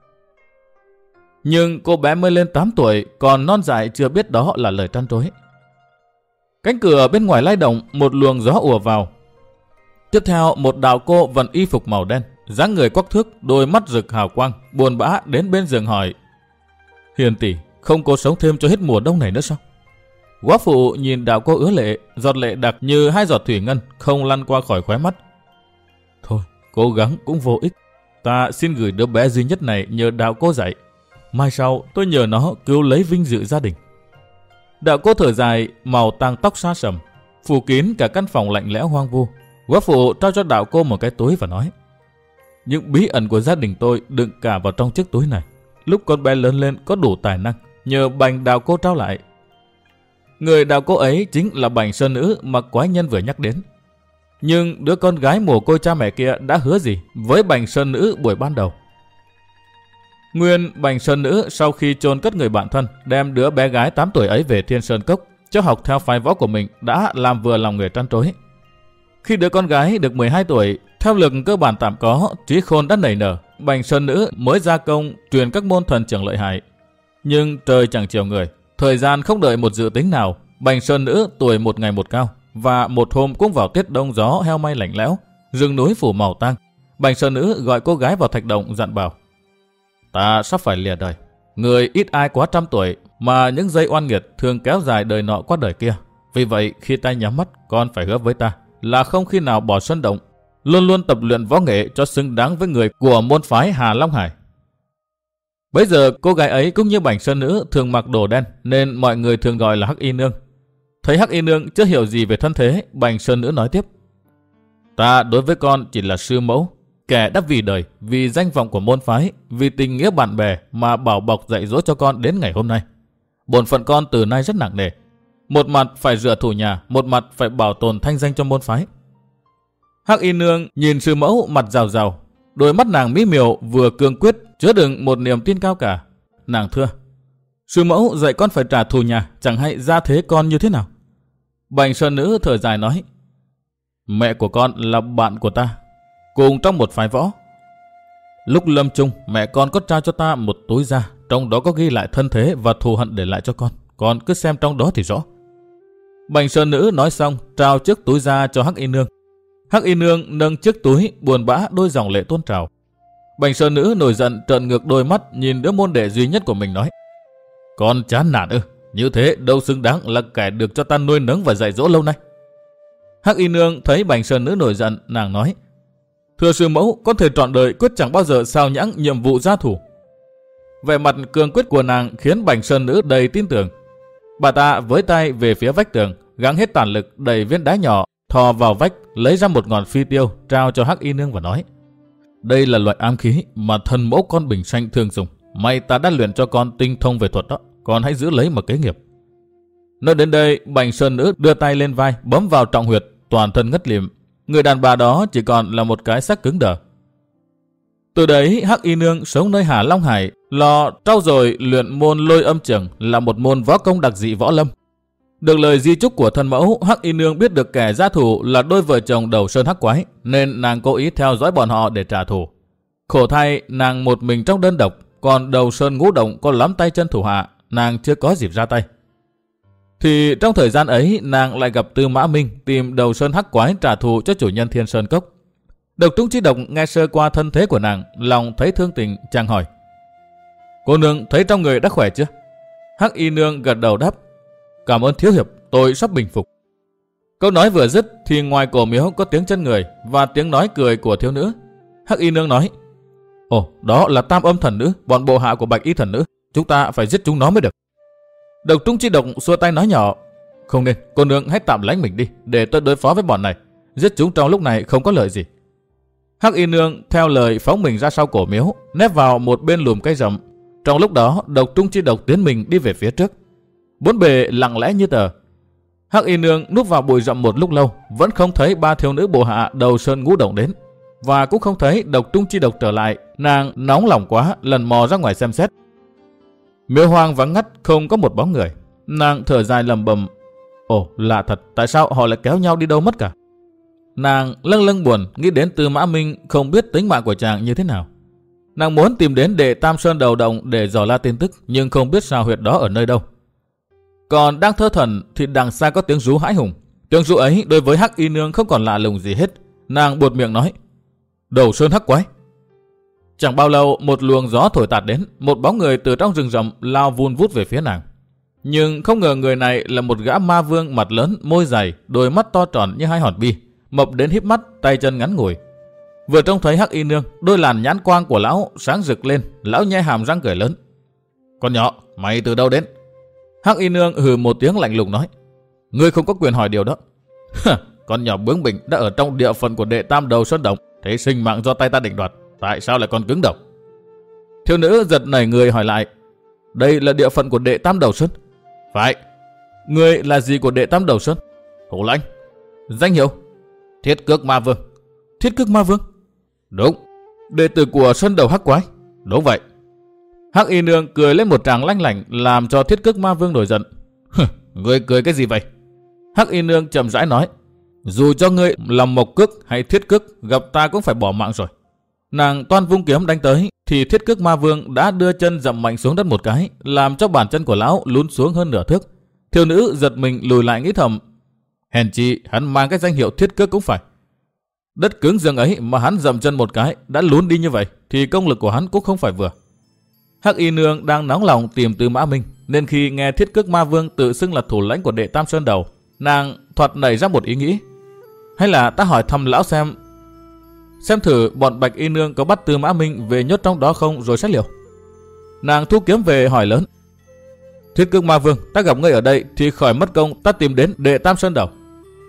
Speaker 1: Nhưng cô bé mới lên 8 tuổi, còn non dại chưa biết đó là lời trăn trối. Cánh cửa bên ngoài lay động, một luồng gió ùa vào. Tiếp theo, một đạo cô vận y phục màu đen, dáng người quắc thước, đôi mắt rực hào quang, buồn bã đến bên giường hỏi: Hiền tỷ, không cố sống thêm cho hết mùa đông này nữa sao? Góa phụ nhìn đạo cô ứa lệ, giọt lệ đặc như hai giọt thủy ngân không lăn qua khỏi khóe mắt. Thôi, cố gắng cũng vô ích. Ta xin gửi đứa bé duy nhất này nhờ đạo cô dạy. Mai sau tôi nhờ nó cứu lấy vinh dự gia đình. Đạo cô thở dài, màu tang tóc xa sầm, phủ kín cả căn phòng lạnh lẽo hoang vu. Góa phụ trao cho đạo cô một cái túi và nói: những bí ẩn của gia đình tôi đựng cả vào trong chiếc túi này. Lúc con bé lớn lên có đủ tài năng, nhờ bành đạo cô trao lại. Người đạo cô ấy chính là bành sơn nữ mà quái nhân vừa nhắc đến. Nhưng đứa con gái mồ côi cha mẹ kia đã hứa gì với bành sơn nữ buổi ban đầu? Nguyên bành sơn nữ sau khi chôn cất người bạn thân, đem đứa bé gái 8 tuổi ấy về Thiên Sơn Cốc cho học theo phái võ của mình, đã làm vừa lòng người trăn trối. Khi đứa con gái được 12 tuổi, theo lực cơ bản tạm có, trí khôn đã nảy nở, bành sơn nữ mới ra công truyền các môn thần trưởng lợi hại. Nhưng trời chẳng chiều người, thời gian không đợi một dự tính nào, bành sơn nữ tuổi một ngày một cao, và một hôm cũng vào tiết đông gió heo may lạnh lẽo, rừng núi phủ màu tang. Bành sơn nữ gọi cô gái vào thạch động dặn bảo: ta sắp phải lìa đời. Người ít ai quá 100 tuổi, mà những giây oan nghiệt thường kéo dài đời nọ qua đời kia. Vì vậy khi ta nhắm mắt, con phải hứa với ta là không khi nào bỏ sân động, luôn luôn tập luyện võ nghệ cho xứng đáng với người của môn phái Hà Long Hải. Bây giờ cô gái ấy cũng như bành sơn nữ thường mặc đồ đen, nên mọi người thường gọi là Hắc Y Nương. Thấy Hắc Y Nương chưa hiểu gì về thân thế, bành sơn nữ nói tiếp: ta đối với con chỉ là sư mẫu, kẻ đã vì đời, vì danh vọng của môn phái, vì tình nghĩa bạn bè mà bảo bọc dạy dỗ cho con đến ngày hôm nay. Bổn phận con từ nay rất nặng nề. Một mặt phải rửa thù nhà, một mặt phải bảo tồn thanh danh cho môn phái. Hắc Y Nương nhìn sư mẫu mặt rào rào, đôi mắt nàng mỹ miều vừa cương quyết, chứa đựng một niềm tin cao cả. Nàng thưa: sư mẫu dạy con phải trả thù nhà, chẳng hay gia thế con như thế nào? Bành sơn nữ thở dài nói: mẹ của con là bạn của ta, cùng trong một phái võ. Lúc lâm chung, mẹ con có trao cho ta một túi da, trong đó có ghi lại thân thế và thù hận để lại cho con cứ xem trong đó thì rõ. Bành sơn nữ nói xong, trao chiếc túi da cho Hắc Y Nương. Hắc Y Nương nâng chiếc túi, buồn bã đôi dòng lệ tuôn trào. Bành sơn nữ nổi giận, trợn ngược đôi mắt nhìn đứa môn đệ duy nhất của mình nói: con chán nản ư? Như thế đâu xứng đáng là kẻ được cho ta nuôi nấng và dạy dỗ lâu nay. Hắc Y Nương thấy bành sơn nữ nổi giận, nàng nói: thưa sư mẫu, con thề trọn đời quyết chẳng bao giờ sao nhãng nhiệm vụ gia thủ. Vẻ mặt cương quyết của nàng khiến bành sơn nữ đầy tin tưởng. Bà ta với tay về phía vách tường, gắng hết tản lực đẩy viên đá nhỏ, thò vào vách lấy ra một ngọn phi tiêu, trao cho Hắc Y Nương và nói: đây là loại ám khí mà thần mẫu con Bình Xanh thường dùng. May ta đã luyện cho con tinh thông về thuật đó, con hãy giữ lấy mà kế nghiệp. Nói đến đây, bành sơn nữ đưa tay lên vai, bấm vào trọng huyệt, toàn thân ngất lịm. Người đàn bà đó chỉ còn là một cái xác cứng đờ. Từ đấy, Hắc Y Nương sống nơi Hà Long Hải, lò trau dồi luyện môn Lôi Âm Chưởng, là một môn võ công đặc dị võ lâm. Được lời di chúc của thân mẫu, Hắc Y Nương biết được kẻ gia thủ là đôi vợ chồng Đầu Sơn Hắc Quái, nên nàng cố ý theo dõi bọn họ để trả thù. Khổ thay, nàng một mình trong đơn độc, còn Đầu Sơn Ngũ Động có lắm tay chân thủ hạ, nàng chưa có dịp ra tay. Thì trong thời gian ấy, nàng lại gặp Tư Mã Minh tìm Đầu Sơn Hắc Quái trả thù cho chủ nhân Thiên Sơn Cốc. Độc Trung Chi Độc nghe sơ qua thân thế của nàng, lòng thấy thương tình, chàng hỏi: cô nương thấy trong người đã khỏe chưa? Hắc Y Nương gật đầu đáp: cảm ơn thiếu hiệp, tôi sắp bình phục. Câu nói vừa dứt thì ngoài cổ miếu có tiếng chân người và tiếng nói cười của thiếu nữ. Hắc Y Nương nói: Ồ, đó là Tam Âm Thần Nữ, bọn bộ hạ của Bạch Y Thần Nữ. Chúng ta phải giết chúng nó mới được. Độc Trung Chi Độc xua tay nói nhỏ: Không nên, cô nương hãy tạm lánh mình đi, để tôi đối phó với bọn này. Giết chúng trong lúc này không có lợi gì. Hắc Y Nương theo lời phóng mình ra sau cổ miếu, nép vào một bên lùm cây rậm. Trong lúc đó, Độc Trung Chi Độc tiến mình đi về phía trước. Bốn bề lặng lẽ như tờ. Hắc Y Nương núp vào bụi rậm một lúc lâu, vẫn không thấy ba thiếu nữ bộ hạ đầu sơn ngũ động đến, và cũng không thấy Độc Trung Chi Độc trở lại. Nàng nóng lòng quá, lần mò ra ngoài xem xét. Miếu hoang vắng ngắt, không có một bóng người. Nàng thở dài lầm bầm: Ồ, lạ thật, tại sao họ lại kéo nhau đi đâu mất cả? Nàng lâng lâng buồn, nghĩ đến Tư Mã Minh không biết tính mạng của chàng như thế nào. Nàng muốn tìm đến đệ Tam Sơn Đầu Động để dò la tin tức, nhưng không biết sao huyệt đó ở nơi đâu. Còn đang thơ thần thì đằng xa có tiếng rú hãi hùng. Tiếng rú ấy đối với Hắc Y Nương không còn lạ lùng gì hết. Nàng buột miệng nói: Đầu Sơn Hắc Quái. Chẳng bao lâu một luồng gió thổi tạt đến, một bóng người từ trong rừng rậm lao vun vút về phía nàng. Nhưng không ngờ người này là một gã ma vương mặt lớn, môi dày, đôi mắt to tròn như hai hòn bi, mập đến híp mắt, tay chân ngắn ngủi. Vừa trông thấy Hắc Y Nương, đôi làn nhãn quang của lão sáng rực lên, lão nhe hàm răng cười lớn: Con nhỏ, mày từ đâu đến? Hắc Y Nương hừ một tiếng lạnh lùng nói: Ngươi không có quyền hỏi điều đó. Con nhỏ bướng bỉnh đã ở trong địa phận của đệ Tam Đầu Sơn Động, thế sinh mạng do tay ta định đoạt, tại sao lại còn cứng đầu? Thiếu nữ giật nảy người hỏi lại: Đây là địa phận của đệ Tam Đầu Sơn? Phải. Ngươi là gì của đệ Tam Đầu Sơn? Thủ lãnh. Danh hiệu? Thiết Cước Ma Vương. Thiết Cước Ma Vương? Đúng. Đệ tử của Sơn Đầu Hắc Quái? Đúng vậy. Hắc Y Nương cười lên một tràng lanh lảnh, làm cho Thiết Cước Ma Vương nổi giận. Ngươi cười cái gì vậy? Hắc Y Nương chậm rãi nói: Dù cho ngươi làm Mộc Cước hay Thiết Cước, gặp ta cũng phải bỏ mạng rồi. Nàng toan vung kiếm đánh tới thì Thiết Cước Ma Vương đã đưa chân dậm mạnh xuống đất một cái, làm cho bàn chân của lão lún xuống hơn nửa thước. Thiếu nữ giật mình lùi lại nghĩ thầm: Hèn chi hắn mang cái danh hiệu Thiết Cước cũng phải. Đất cứng rừng ấy mà hắn dậm chân một cái đã lún đi như vậy thì công lực của hắn cũng không phải vừa. Hắc Y Nương đang nóng lòng tìm Tư Mã Minh, nên khi nghe Thiết Cước Ma Vương tự xưng là thủ lãnh của đệ Tam Sơn Đầu, nàng thoạt nảy ra một ý nghĩ: hay là ta hỏi thăm lão xem thử bọn Bạch Y Nương có bắt Tư Mã Minh về nhốt trong đó không rồi xét liệu. Nàng thu kiếm về hỏi lớn: Thiết Cước Ma Vương, ta gặp ngươi ở đây thì khỏi mất công ta tìm đến đệ Tam Sơn Đầu.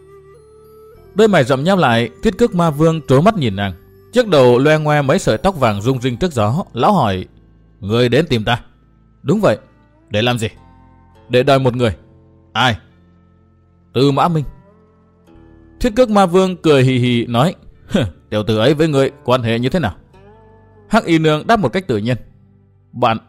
Speaker 1: Đôi mày rậm nheo lại, Thiết Cước Ma Vương trố mắt nhìn nàng. Trước đầu loe ngoe mấy sợi tóc vàng rung rinh trước gió. Lão hỏi: Ngươi đến tìm ta? Đúng vậy. Để làm gì? Để đòi một người. Ai? Tư Mã Minh. Thiết Cước Ma Vương cười hì hì nói: Tiểu tử ấy với ngươi quan hệ như thế nào? Hắc Y Nương đáp một cách tự nhiên: Bạn.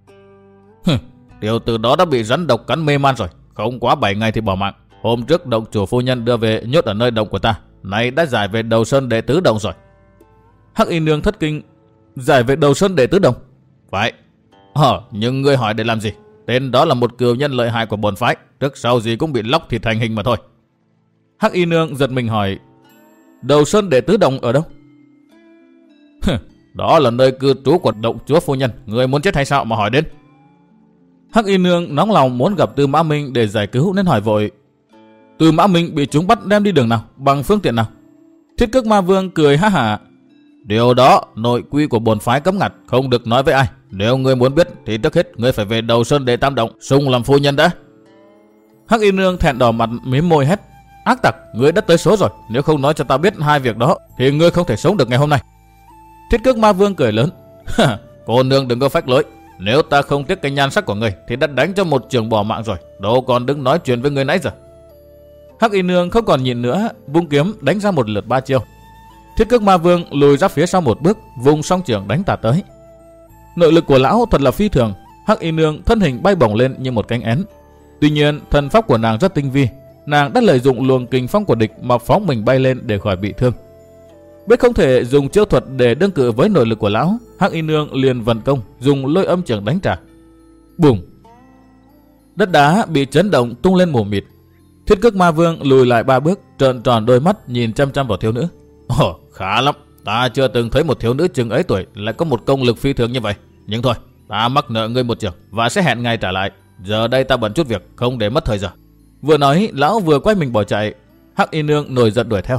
Speaker 1: Tiểu tử đó đã bị rắn độc cắn mê man rồi, không quá 7 ngày thì bỏ mạng. Hôm trước động chủ phu nhân đưa về nhốt ở nơi động của ta, nay đã giải về Đầu Sơn đệ tứ động rồi. Hắc Y Nương thất kinh: Giải về Đầu Sơn đệ tứ động? Phải. Nhưng ngươi hỏi để làm gì? Tên đó là một cừu nhân lợi hại của bổn phái, trước sau gì cũng bị lóc thịt thành hình mà thôi. Hắc Y Nương giật mình hỏi: Đầu Sơn đệ tứ động ở đâu? Đó là nơi cư trú của động chúa phu nhân, ngươi muốn chết hay sao mà hỏi đến? Hắc Y Nương nóng lòng muốn gặp Tư Mã Minh để giải cứu nên hỏi vội: Tư Mã Minh bị chúng bắt đem đi đường nào, bằng phương tiện nào? Thiết Cước Ma Vương cười ha hả: Điều đó nội quy của bổn phái cấm ngặt, không được nói với ai. Nếu ngươi muốn biết thì trước hết ngươi phải về Đầu Sơn đệ Tam Động xung làm phu nhân đã. Hắc Y Nương thẹn đỏ mặt mím môi hét: Ác tặc, ngươi đã tới số rồi, nếu không nói cho ta biết hai việc đó thì ngươi không thể sống được ngày hôm nay. Thiết Cước Ma Vương cười lớn: Cô nương đừng có phách lối, nếu ta không tiếc cái nhan sắc của ngươi thì đã đánh cho một trường bỏ mạng rồi, đâu còn đứng nói chuyện với ngươi nãy giờ. Hắc Y Nương không còn nhịn nữa, vung kiếm đánh ra một lượt 3 chiêu. Thiết Cước Ma Vương lùi ra phía sau một bước, vùng song trường đánh tạt tới. Nội lực của lão thật là phi thường. Hắc Y Nương thân hình bay bổng lên như một cánh én. Tuy nhiên thần pháp của nàng rất tinh vi, nàng đã lợi dụng luồng kình phong của địch mà phóng mình bay lên để khỏi bị thương. Biết không thể dùng chiêu thuật để đương cự với nội lực của lão, Hắc Y Nương liền vận công dùng lôi âm trường đánh trả. Bùm! Đất đá bị chấn động tung lên mù mịt. Thiết Cước Ma Vương lùi lại 3 bước, trợn tròn đôi mắt nhìn chăm chăm vào thiếu nữ. Ồ, khá lắm, ta chưa từng thấy một thiếu nữ chừng ấy tuổi lại có một công lực phi thường như vậy. Nhưng thôi, ta mắc nợ ngươi một trường và sẽ hẹn ngày trả lại. Giờ đây ta bận chút việc, không để mất thời giờ. Vừa nói, lão vừa quay mình bỏ chạy. Hắc Y Nương nổi giận đuổi theo.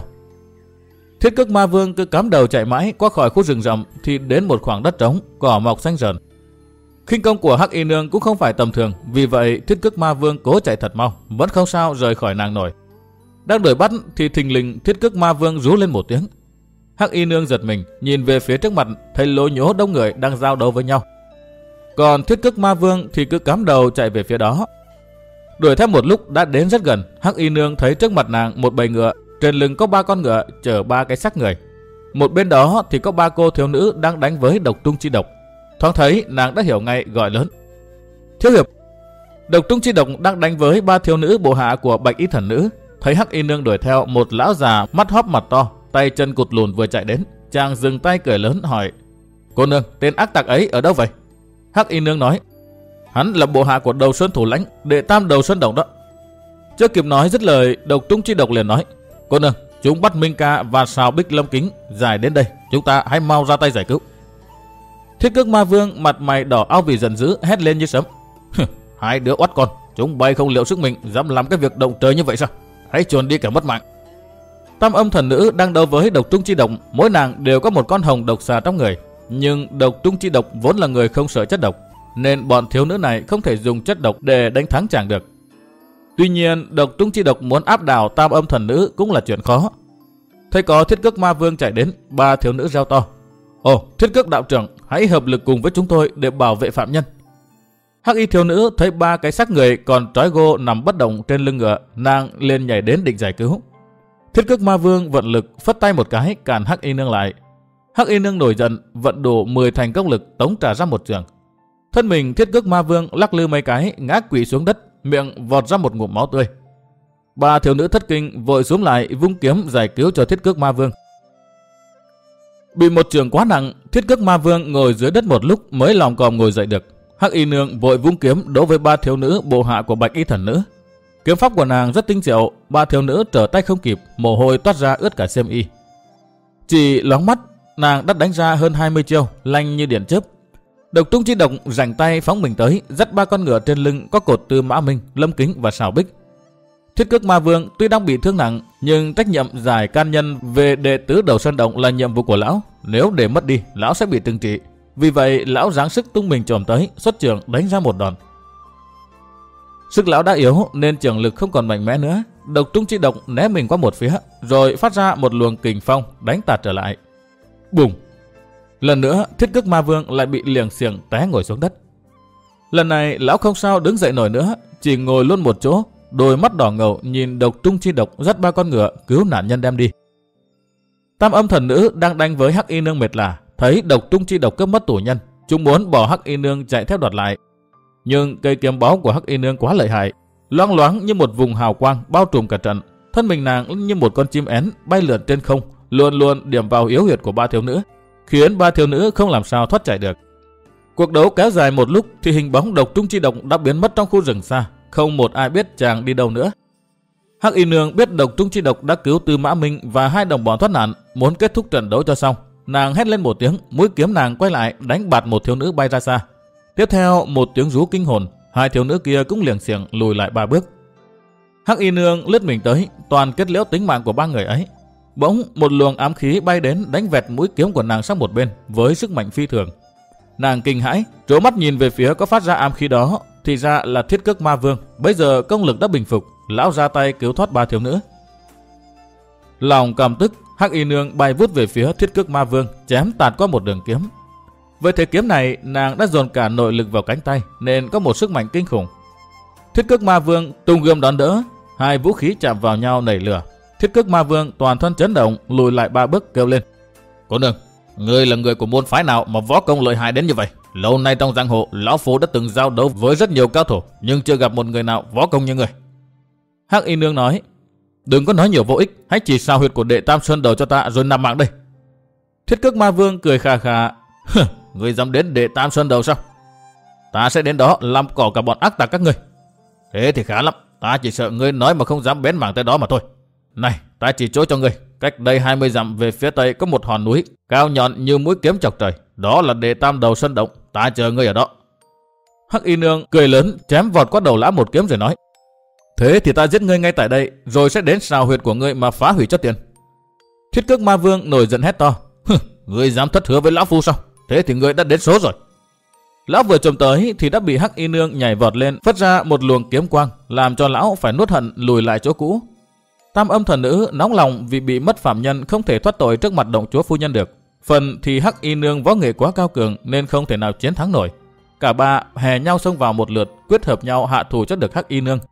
Speaker 1: Thiết Cước Ma Vương cứ cắm đầu chạy mãi qua khỏi khu rừng rậm thì đến một khoảng đất trống, cỏ mọc xanh rờn. Khinh công của Hắc Y Nương cũng không phải tầm thường, vì vậy Thiết Cước Ma Vương cố chạy thật mau, vẫn không sao rời khỏi nàng nổi. Đang đuổi bắt thì thình lình Thiết Cước Ma Vương rú lên một tiếng. Hắc Y Nương giật mình, nhìn về phía trước mặt, thấy lố nhố đông người đang giao đấu với nhau. Còn Thiết Cước Ma Vương thì cứ cắm đầu chạy về phía đó. Đuổi theo một lúc đã đến rất gần, Hắc Y Nương thấy trước mặt nàng một bầy ngựa, trên lưng có 3 con ngựa chở 3 cái xác người. Một bên đó thì có 3 cô thiếu nữ đang đánh với Độc Trung Chi Độc. Thoáng thấy nàng đã hiểu ngay, gọi lớn: "Thiếu hiệp!" Độc Trung Chi Độc đang đánh với 3 thiếu nữ bộ hạ của Bạch Y Thần Nữ. Thấy Hắc Y Nương đuổi theo một lão già mắt hóp mặt to, tay chân cụt lùn vừa chạy đến, chàng dừng tay cười lớn hỏi: "Cô nương, tên ác tặc ấy ở đâu vậy?" Hắc Y Nương nói: "Hắn là bộ hạ của Đầu Sơn thủ lãnh, đệ tam Đầu Sơn Đồng đó." Chưa kịp nói dứt lời, Độc Trung Chi Độc liền nói: "Cô nương, chúng bắt Minh Ca và Sào Bích Lâm Kính giải đến đây, chúng ta hãy mau ra tay giải cứu." Thiết Cước Ma Vương mặt mày đỏ ao vì giận dữ, hét lên như sấm: "Hai đứa oắt con, chúng bay không liệu sức mình, dám làm cái việc động trời như vậy sao? Hãy chuồn đi kẻo mất mạng." Tam Âm Thần Nữ đang đấu với Độc Trung Chi Độc, mỗi nàng đều có một con hồng độc xà trong người. Nhưng Độc Trung Chi Độc vốn là người không sợ chất độc, nên bọn thiếu nữ này không thể dùng chất độc để đánh thắng chàng được. Tuy nhiên, Độc Trung Chi Độc muốn áp đảo Tam Âm Thần Nữ cũng là chuyện khó. Thấy có Thiết Cước Ma Vương chạy đến, 3 thiếu nữ reo to: "Ồ, Thiết Cước đạo trưởng, hãy hợp lực cùng với chúng tôi để bảo vệ phạm nhân." Hắc Y thiếu nữ thấy 3 cái xác người còn trói gô nằm bất động trên lưng ngựa, nàng liền nhảy đến định giải cứu. Thiết Cước Ma Vương vận lực phất tay một cái cản Hắc Y Nương lại. Hắc Y Nương nổi giận, vận đủ 10 thành công lực tống trả ra một trường. Thân mình Thiết Cước Ma Vương lắc lư mấy cái, ngã quỵ xuống đất, miệng vọt ra một ngụm máu tươi. 3 thiếu nữ thất kinh vội xuống lại vung kiếm giải cứu cho Thiết Cước Ma Vương. Bị một trường quá nặng, Thiết Cước Ma Vương ngồi dưới đất một lúc mới lòm còm ngồi dậy được. Hắc Y Nương vội vung kiếm đối với 3 thiếu nữ bộ hạ của Bạch Y Thần Nữ. Kiếm pháp của nàng rất tinh diệu, 3 thiếu nữ trở tay không kịp, mồ hôi toát ra ướt cả xiêm y. Chỉ loáng mắt, nàng đã đánh ra hơn 20 chiêu, lanh như điện chớp. Độc Trung Chi Độc rảnh tay phóng mình tới, dắt 3 con ngựa trên lưng có cột từ Mã Minh, Lâm Kính và Sào Bích. Thiết Cước Ma Vương tuy đang bị thương nặng, nhưng trách nhiệm giải can nhân về đệ tứ Đầu Sơn Động là nhiệm vụ của lão. Nếu để mất đi, lão sẽ bị trừng trị. Vì vậy, lão giáng sức tung mình chồm tới, xuất trường đánh ra một đòn. Sức lão đã yếu nên trường lực không còn mạnh mẽ nữa. Độc Trung Chi Độc né mình qua một phía, rồi phát ra một luồng kình phong đánh tạt trở lại. Bùng! Lần nữa, Thiết Cước Ma Vương lại bị liềng xiềng té ngồi xuống đất. Lần này, lão không sao đứng dậy nổi nữa, chỉ ngồi luôn một chỗ, đôi mắt đỏ ngầu nhìn Độc Trung Chi Độc dắt 3 con ngựa cứu nạn nhân đem đi. Tam Âm Thần Nữ đang đánh với Hắc Y Nương mệt lả, thấy Độc Trung Chi Độc cướp mất tù nhân, chúng muốn bỏ Hắc Y Nương chạy theo đoạt lại. Nhưng cây kiếm báu của Hắc Y Nương quá lợi hại, loáng loáng như một vùng hào quang bao trùm cả trận. Thân mình nàng như một con chim én bay lượn trên không, luôn luôn điểm vào yếu huyệt của 3 thiếu nữ, khiến 3 thiếu nữ không làm sao thoát chạy được. Cuộc đấu kéo dài một lúc thì hình bóng Độc Trung Chi Độc đã biến mất trong khu rừng xa, không một ai biết chàng đi đâu nữa. Hắc Y Nương biết Độc Trung Chi Độc đã cứu Tư Mã Minh và 2 đồng bọn thoát nạn, muốn kết thúc trận đấu cho xong. Nàng hét lên một tiếng, mũi kiếm nàng quay lại đánh bạt một thiếu nữ bay ra xa. Tiếp theo một tiếng rú kinh hồn, 2 thiếu nữ kia cũng liềng xiềng lùi lại 3 bước. Hắc Y Nương lướt mình tới, toàn kết liễu tính mạng của 3 người ấy. Bỗng một luồng ám khí bay đến đánh vẹt mũi kiếm của nàng sang một bên với sức mạnh phi thường. Nàng kinh hãi, trố mắt nhìn về phía có phát ra ám khí đó, thì ra là Thiết Cước Ma Vương. Bây giờ công lực đã bình phục, lão ra tay cứu thoát 3 thiếu nữ. Lòng cảm tức, Hắc Y Nương bay vút về phía Thiết Cước Ma Vương, chém tạt qua một đường kiếm. Với thế kiếm này, nàng đã dồn cả nội lực vào cánh tay, nên có một sức mạnh kinh khủng. Thiết Cước Ma Vương tung gươm đón đỡ, 2 vũ khí chạm vào nhau nảy lửa. Thiết Cước Ma Vương toàn thân chấn động, lùi lại 3 bước kêu lên: "Cô nương, ngươi là người của môn phái nào mà võ công lợi hại đến như vậy? Lâu nay trong giang hồ, lão phu đã từng giao đấu với rất nhiều cao thủ, nhưng chưa gặp một người nào võ công như ngươi." Hắc Y Nương nói: "Đừng có nói nhiều vô ích, hãy chỉ sao huyệt của đệ Tam Sơn Đầu cho ta rồi nằm mạng đây." Thiết Cước Ma Vương cười khà khà: "Ngươi dám đến đệ Tam Sơn Đầu sao? Ta sẽ đến đó làm cỏ cả bọn ác tặc các ngươi." "Thế thì khá lắm, ta chỉ sợ ngươi nói mà không dám bén mảng tới đó mà thôi. Này, ta chỉ chỗ cho ngươi, cách đây 20 dặm về phía tây có một hòn núi cao nhọn như mũi kiếm chọc trời, đó là đệ Tam Đầu Sơn Động, ta chờ ngươi ở đó." Hắc Y Nương cười lớn chém vọt qua đầu lão một kiếm rồi nói: Thế thì ta giết ngươi ngay tại đây, rồi sẽ đến sào huyệt của ngươi mà phá hủy cho tiền. Thiết Cước Ma Vương nổi giận hét to. Ngươi dám thất hứa với lão phu sao? Thế thì ngươi đã đến số rồi. Lão vừa chồm tới thì đã bị Hắc Y Nương nhảy vọt lên, phất ra một luồng kiếm quang, làm cho lão phải nuốt hận lùi lại chỗ cũ. Tam Âm Thần Nữ nóng lòng vì bị mất phạm nhân không thể thoát tội trước mặt động chúa phu nhân được. Phần thì Hắc Y Nương võ nghệ quá cao cường nên không thể nào chiến thắng nổi. Cả ba hè nhau xông vào một lượt, quyết hợp nhau hạ thủ cho được Hắc Y Nương.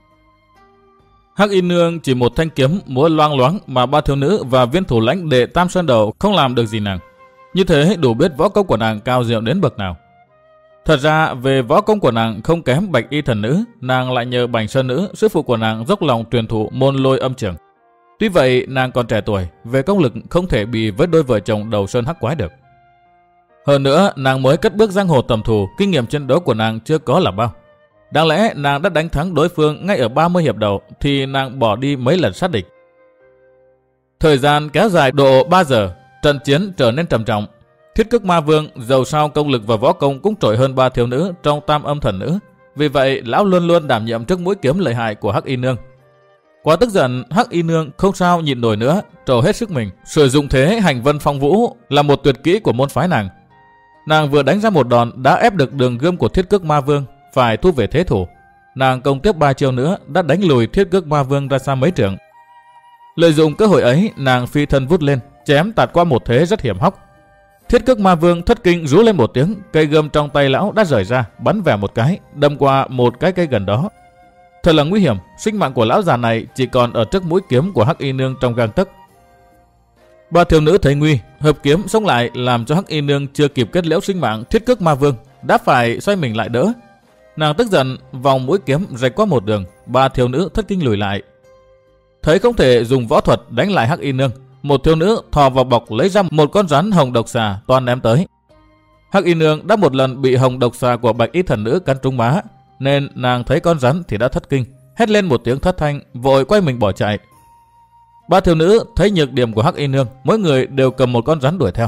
Speaker 1: Hắc Y Nương chỉ một thanh kiếm múa loang loáng mà ba thiếu nữ và viên thủ lãnh đệ Tam Sơn Đầu không làm được gì nàng. Như thế đủ biết võ công của nàng cao diệu đến bậc nào. Thật ra về võ công của nàng không kém Bạch Y Thần Nữ, nàng lại nhờ Bành Sơn Nữ, sư phụ của nàng dốc lòng truyền thụ môn Lôi Âm Trường. Tuy vậy nàng còn trẻ tuổi, về công lực không thể bì với đôi vợ chồng Đầu Sơn Hắc Quái được. Hơn nữa nàng mới cất bước giang hồ tầm thủ, kinh nghiệm chiến đấu của nàng chưa có là bao. Đáng lẽ nàng đã đánh thắng đối phương ngay ở 30 hiệp đầu thì nàng bỏ đi mấy lần sát địch. Thời gian kéo dài độ 3 giờ, trận chiến trở nên trầm trọng. Thiết Cước Ma Vương dầu sao công lực và võ công cũng trội hơn ba thiếu nữ trong Tam Âm Thần Nữ. Vì vậy lão luôn luôn đảm nhiệm trước mũi kiếm lợi hại của Hắc Y Nương. Quá tức giận, Hắc Y Nương không sao nhịn nổi nữa, trổ hết sức mình, sử dụng thế hành vân phong vũ là một tuyệt kỹ của môn phái nàng. Nàng vừa đánh ra một đòn đã ép được đường gươm của Thiết Cước Ma Vương phải thu về thế thủ. Nàng công tiếp 3 chiêu nữa đã đánh lùi Thiết Cước Ma Vương ra xa mấy trượng. Lợi dụng cơ hội ấy, nàng phi thân vút lên, chém tạt qua một thế rất hiểm hóc. Thiết Cước Ma Vương thất kinh rú lên một tiếng, cây gươm trong tay lão đã rời ra, bắn về một cái, đâm qua một cái cây gần đó. Thật là nguy hiểm, sinh mạng của lão già này chỉ còn ở trước mũi kiếm của Hắc Y Nương trong gang tấc. Ba thiếu nữ thấy nguy, hợp kiếm xông lại làm cho Hắc Y Nương chưa kịp kết liễu sinh mạng Thiết Cước Ma Vương đã phải xoay mình lại đỡ. Nàng tức giận vòng mũi kiếm rạch qua một đường, ba thiếu nữ thất kinh lùi lại. Thấy không thể dùng võ thuật đánh lại Hắc Y Nương, một thiếu nữ thò vào bọc lấy ra một con rắn hồng độc xà toan ném tới. Hắc Y Nương đã một lần bị hồng độc xà của Bạch Y Thần Nữ cắn trúng má, nên nàng thấy con rắn thì đã thất kinh, hét lên một tiếng thất thanh, vội quay mình bỏ chạy. Ba thiếu nữ thấy nhược điểm của Hắc Y Nương, mỗi người đều cầm một con rắn đuổi theo.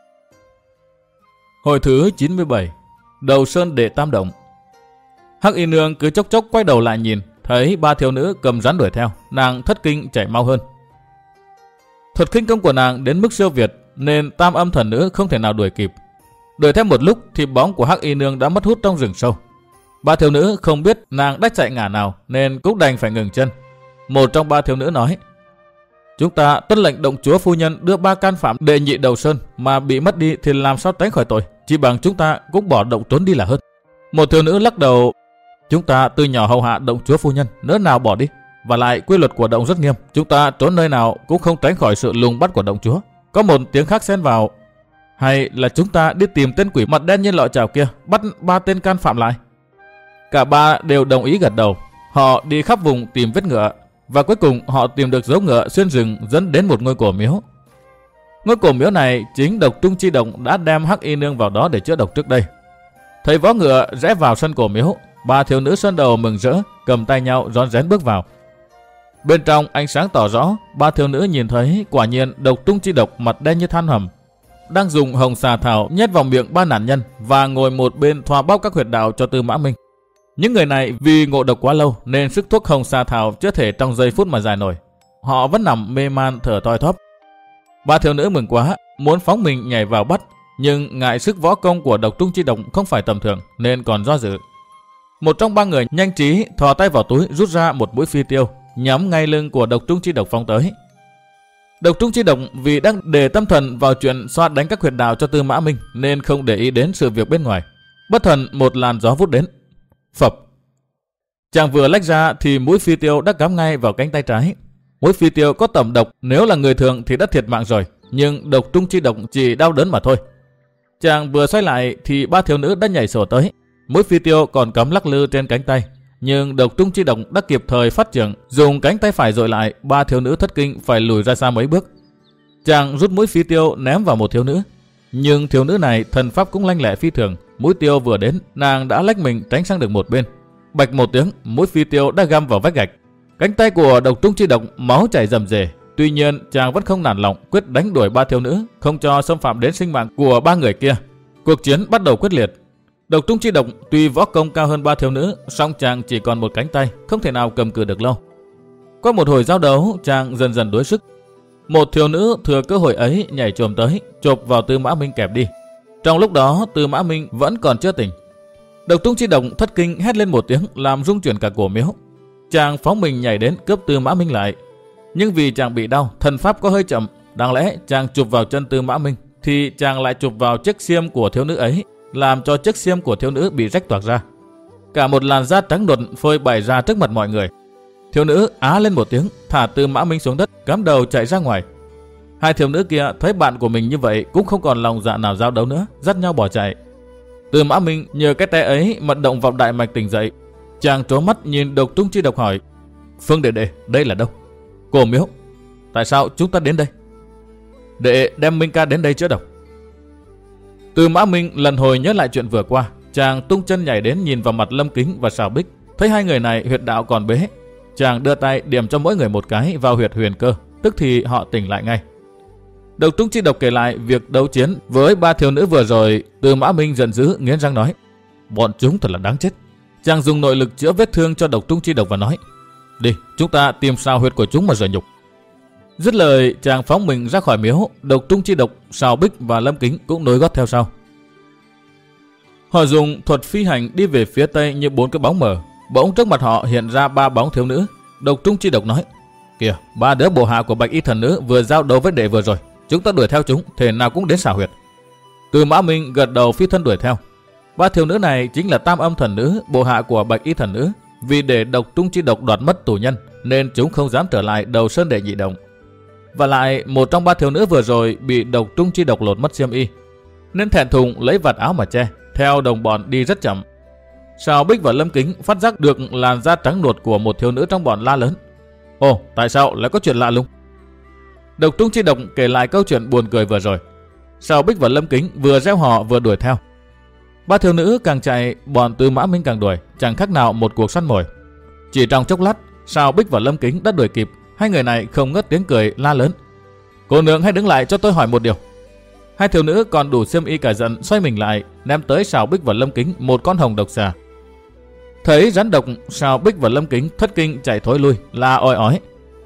Speaker 1: Hồi thứ 97, Đầu Sơn Đệ Tam Động. Hắc Y Nương cứ chốc chốc quay đầu lại nhìn, thấy ba thiếu nữ cầm rắn đuổi theo, nàng thất kinh chạy mau hơn. Thuật khinh công của nàng đến mức siêu việt nên Tam Âm Thần Nữ không thể nào đuổi kịp. Đuổi theo một lúc thì bóng của Hắc Y Nương đã mất hút trong rừng sâu. Ba thiếu nữ không biết nàng đã chạy ngả nào nên cũng đành phải ngừng chân. Một trong ba thiếu nữ nói: Chúng ta tuân lệnh động chúa phu nhân đưa 3 can phạm đệ nhị Đầu Sơn mà bị mất đi thì làm sao tránh khỏi tội, chỉ bằng chúng ta cũng bỏ động trốn đi là hơn. Một thiếu nữ lắc đầu: Chúng ta từ nhỏ hầu hạ động chúa phu nhân, nỡ nào bỏ đi. Và lại quy luật của động rất nghiêm, chúng ta trốn nơi nào cũng không tránh khỏi sự lùng bắt của động chúa. Có một tiếng khác xen vào: Hay là chúng ta đi tìm tên quỷ mặt đen như lọ chảo kia, bắt 3 tên can phạm lại. Cả ba đều đồng ý gật đầu. Họ đi khắp vùng tìm vết ngựa, và cuối cùng họ tìm được dấu ngựa xuyên rừng dẫn đến một ngôi cổ miếu. Ngôi cổ miếu này chính Độc Trung Chi Độc đã đem Hắc Y Nương vào đó để chữa độc trước đây. Thấy vó ngựa rẽ vào sân cổ miếu, ba thiếu nữ sơn đầu mừng rỡ, cầm tay nhau rón rén bước vào. Bên trong ánh sáng tỏ rõ, ba thiếu nữ nhìn thấy quả nhiên Độc Trung Chi Độc mặt đen như than hầm, đang dùng hồng xà thảo nhét vào miệng ba nạn nhân và ngồi một bên thoa bóp các huyệt đạo cho Tư Mã Minh. Những người này vì ngộ độc quá lâu nên sức thuốc hồng xà thảo chưa thể trong giây phút mà giải nổi. Họ vẫn nằm mê man thở thoi thóp. Ba thiếu nữ mừng quá, muốn phóng mình nhảy vào bắt, nhưng ngại sức võ công của Độc Trung Chi Độc không phải tầm thường nên còn do dự. Một trong ba người nhanh trí thò tay vào túi rút ra một mũi phi tiêu, nhắm ngay lưng của Độc Trung Chi Độc phóng tới. Độc Trung Chi Độc vì đang để tâm thần vào chuyện xoa đánh các huyệt đạo cho Tư Mã Minh nên không để ý đến sự việc bên ngoài. Bất thần một làn gió vút đến. Phập! Chàng vừa lách ra thì mũi phi tiêu đã cắm ngay vào cánh tay trái. Mũi phi tiêu có tẩm độc, nếu là người thường thì đã thiệt mạng rồi, nhưng Độc Trung Chi Độc chỉ đau đớn mà thôi. Chàng vừa xoay lại thì ba thiếu nữ đã nhảy sổ tới. Mũi phi tiêu còn cắm lắc lư trên cánh tay, nhưng Độc Trung Chi Độc đã kịp thời phát trưởng, dùng cánh tay phải dội lại, ba thiếu nữ thất kinh phải lùi ra xa mấy bước. Chàng rút mũi phi tiêu ném vào một thiếu nữ, nhưng thiếu nữ này thần pháp cũng lanh lẹ phi thường. Mũi tiêu vừa đến, nàng đã lách mình tránh sang được một bên. Bạch một tiếng, mũi phi tiêu đã găm vào vách gạch. Cánh tay của Độc Trung Chi Độc máu chảy rầm rề. Tuy nhiên chàng vẫn không nản lòng, quyết đánh đuổi ba thiếu nữ, không cho xâm phạm đến sinh mạng của ba người kia. Cuộc chiến bắt đầu quyết liệt. Độc Trung Chi Độc tuy võ công cao hơn ba thiếu nữ, song chàng chỉ còn một cánh tay, không thể nào cầm cự được lâu. Qua một hồi giao đấu, chàng dần dần đuối sức. Một thiếu nữ thừa cơ hội ấy nhảy chồm tới, chộp vào Tư Mã Minh kẹp đi. Trong lúc đó, Tư Mã Minh vẫn còn chưa tỉnh. Độc Trung Chi Độc thất kinh hét lên một tiếng làm rung chuyển cả cổ miếu. Chàng phóng mình nhảy đến cướp Tư Mã Minh lại. Nhưng vì chàng bị đau, thần pháp có hơi chậm, đáng lẽ chàng chụp vào chân Tư Mã Minh thì chàng lại chụp vào chiếc xiêm của thiếu nữ ấy, làm cho chiếc xiêm của thiếu nữ bị rách toạc ra. Cả một làn da trắng đột phơi bày ra trước mặt mọi người. Thiếu nữ á lên một tiếng, thả Tư Mã Minh xuống đất, cắm đầu chạy ra ngoài. Hai thiếu nữ kia thấy bạn của mình như vậy cũng không còn lòng dạ nào giao đấu nữa, dắt nhau bỏ chạy. Tư Mã Minh nhờ cái tay ấy mà động vào đại mạch tỉnh dậy. Chàng trố mắt nhìn Độc Trung Chi Độc hỏi: Phương đệ đệ, đây là đâu? Cổ miếu. Tại sao chúng ta đến đây? Đệ đem Minh ca đến đây chữa độc. Tư Mã Minh lần hồi nhớ lại chuyện vừa qua. Chàng tung chân nhảy đến nhìn vào mặt Lâm Kính và Sào Bích. Thấy hai người này huyệt đạo còn bế. Chàng đưa tay điểm cho mỗi người một cái vào huyệt huyền cơ, tức thì họ tỉnh lại ngay. Độc Trung Chi Độc kể lại việc đấu chiến với ba thiếu nữ vừa rồi. Tư Mã Minh giận dữ nghiến răng nói: Bọn chúng thật là đáng chết. Chàng dùng nội lực chữa vết thương cho Độc Trung Chi Độc và nói: Đi, chúng ta tìm sao huyệt của chúng mà rửa nhục. Dứt lời, chàng phóng mình ra khỏi miếu. Độc Trung Chi Độc, Sào Bích và Lâm Kính cũng nối gót theo sau. Họ dùng thuật phi hành đi về phía tây như bốn cái bóng mờ. Bỗng trước mặt họ hiện ra ba bóng thiếu nữ. Độc Trung Chi Độc nói: Kìa, ba đứa bộ hạ của Bạch Y thần nữ vừa giao đấu với đệ vừa rồi. Chúng ta đuổi theo chúng, thể nào cũng đến xảo huyệt. Tư Mã Minh gật đầu phi thân đuổi theo. Ba thiếu nữ này chính là Tam Âm thần nữ, bộ hạ của Bạch Y thần nữ. Vì để Độc Trung Chi Độc đoạt mất tù nhân nên chúng không dám trở lại đầu sơn đệ nhị động. Và lại một trong ba thiếu nữ vừa rồi bị Độc Trung Chi Độc lột mất xiêm y, nên thẹn thùng lấy vạt áo mà che, theo đồng bọn đi rất chậm. Sào Bích và Lâm Kính phát giác được làn da trắng nuột của một thiếu nữ trong bọn la lớn: Ồ, tại sao lại có chuyện lạ lùng? Độc Trung Chi Độc kể lại câu chuyện buồn cười vừa rồi. Sào Bích và Lâm Kính vừa reo hò vừa đuổi theo. Ba thiếu nữ càng chạy, bọn Tư Mã Minh càng đuổi, chẳng khác nào một cuộc săn mồi. Chỉ trong chốc lát, Sào Bích và Lâm Kính đã đuổi kịp. Hai người này không ngớt tiếng cười la lớn: Cô nương hãy đứng lại cho tôi hỏi một điều. Hai thiếu nữ còn đủ xiêm y cả giận xoay mình lại, ném tới Sào Bích và Lâm Kính một con hồng độc xà. Thấy rắn độc, Sào Bích và Lâm Kính thất kinh chạy thối lui, la oi ói.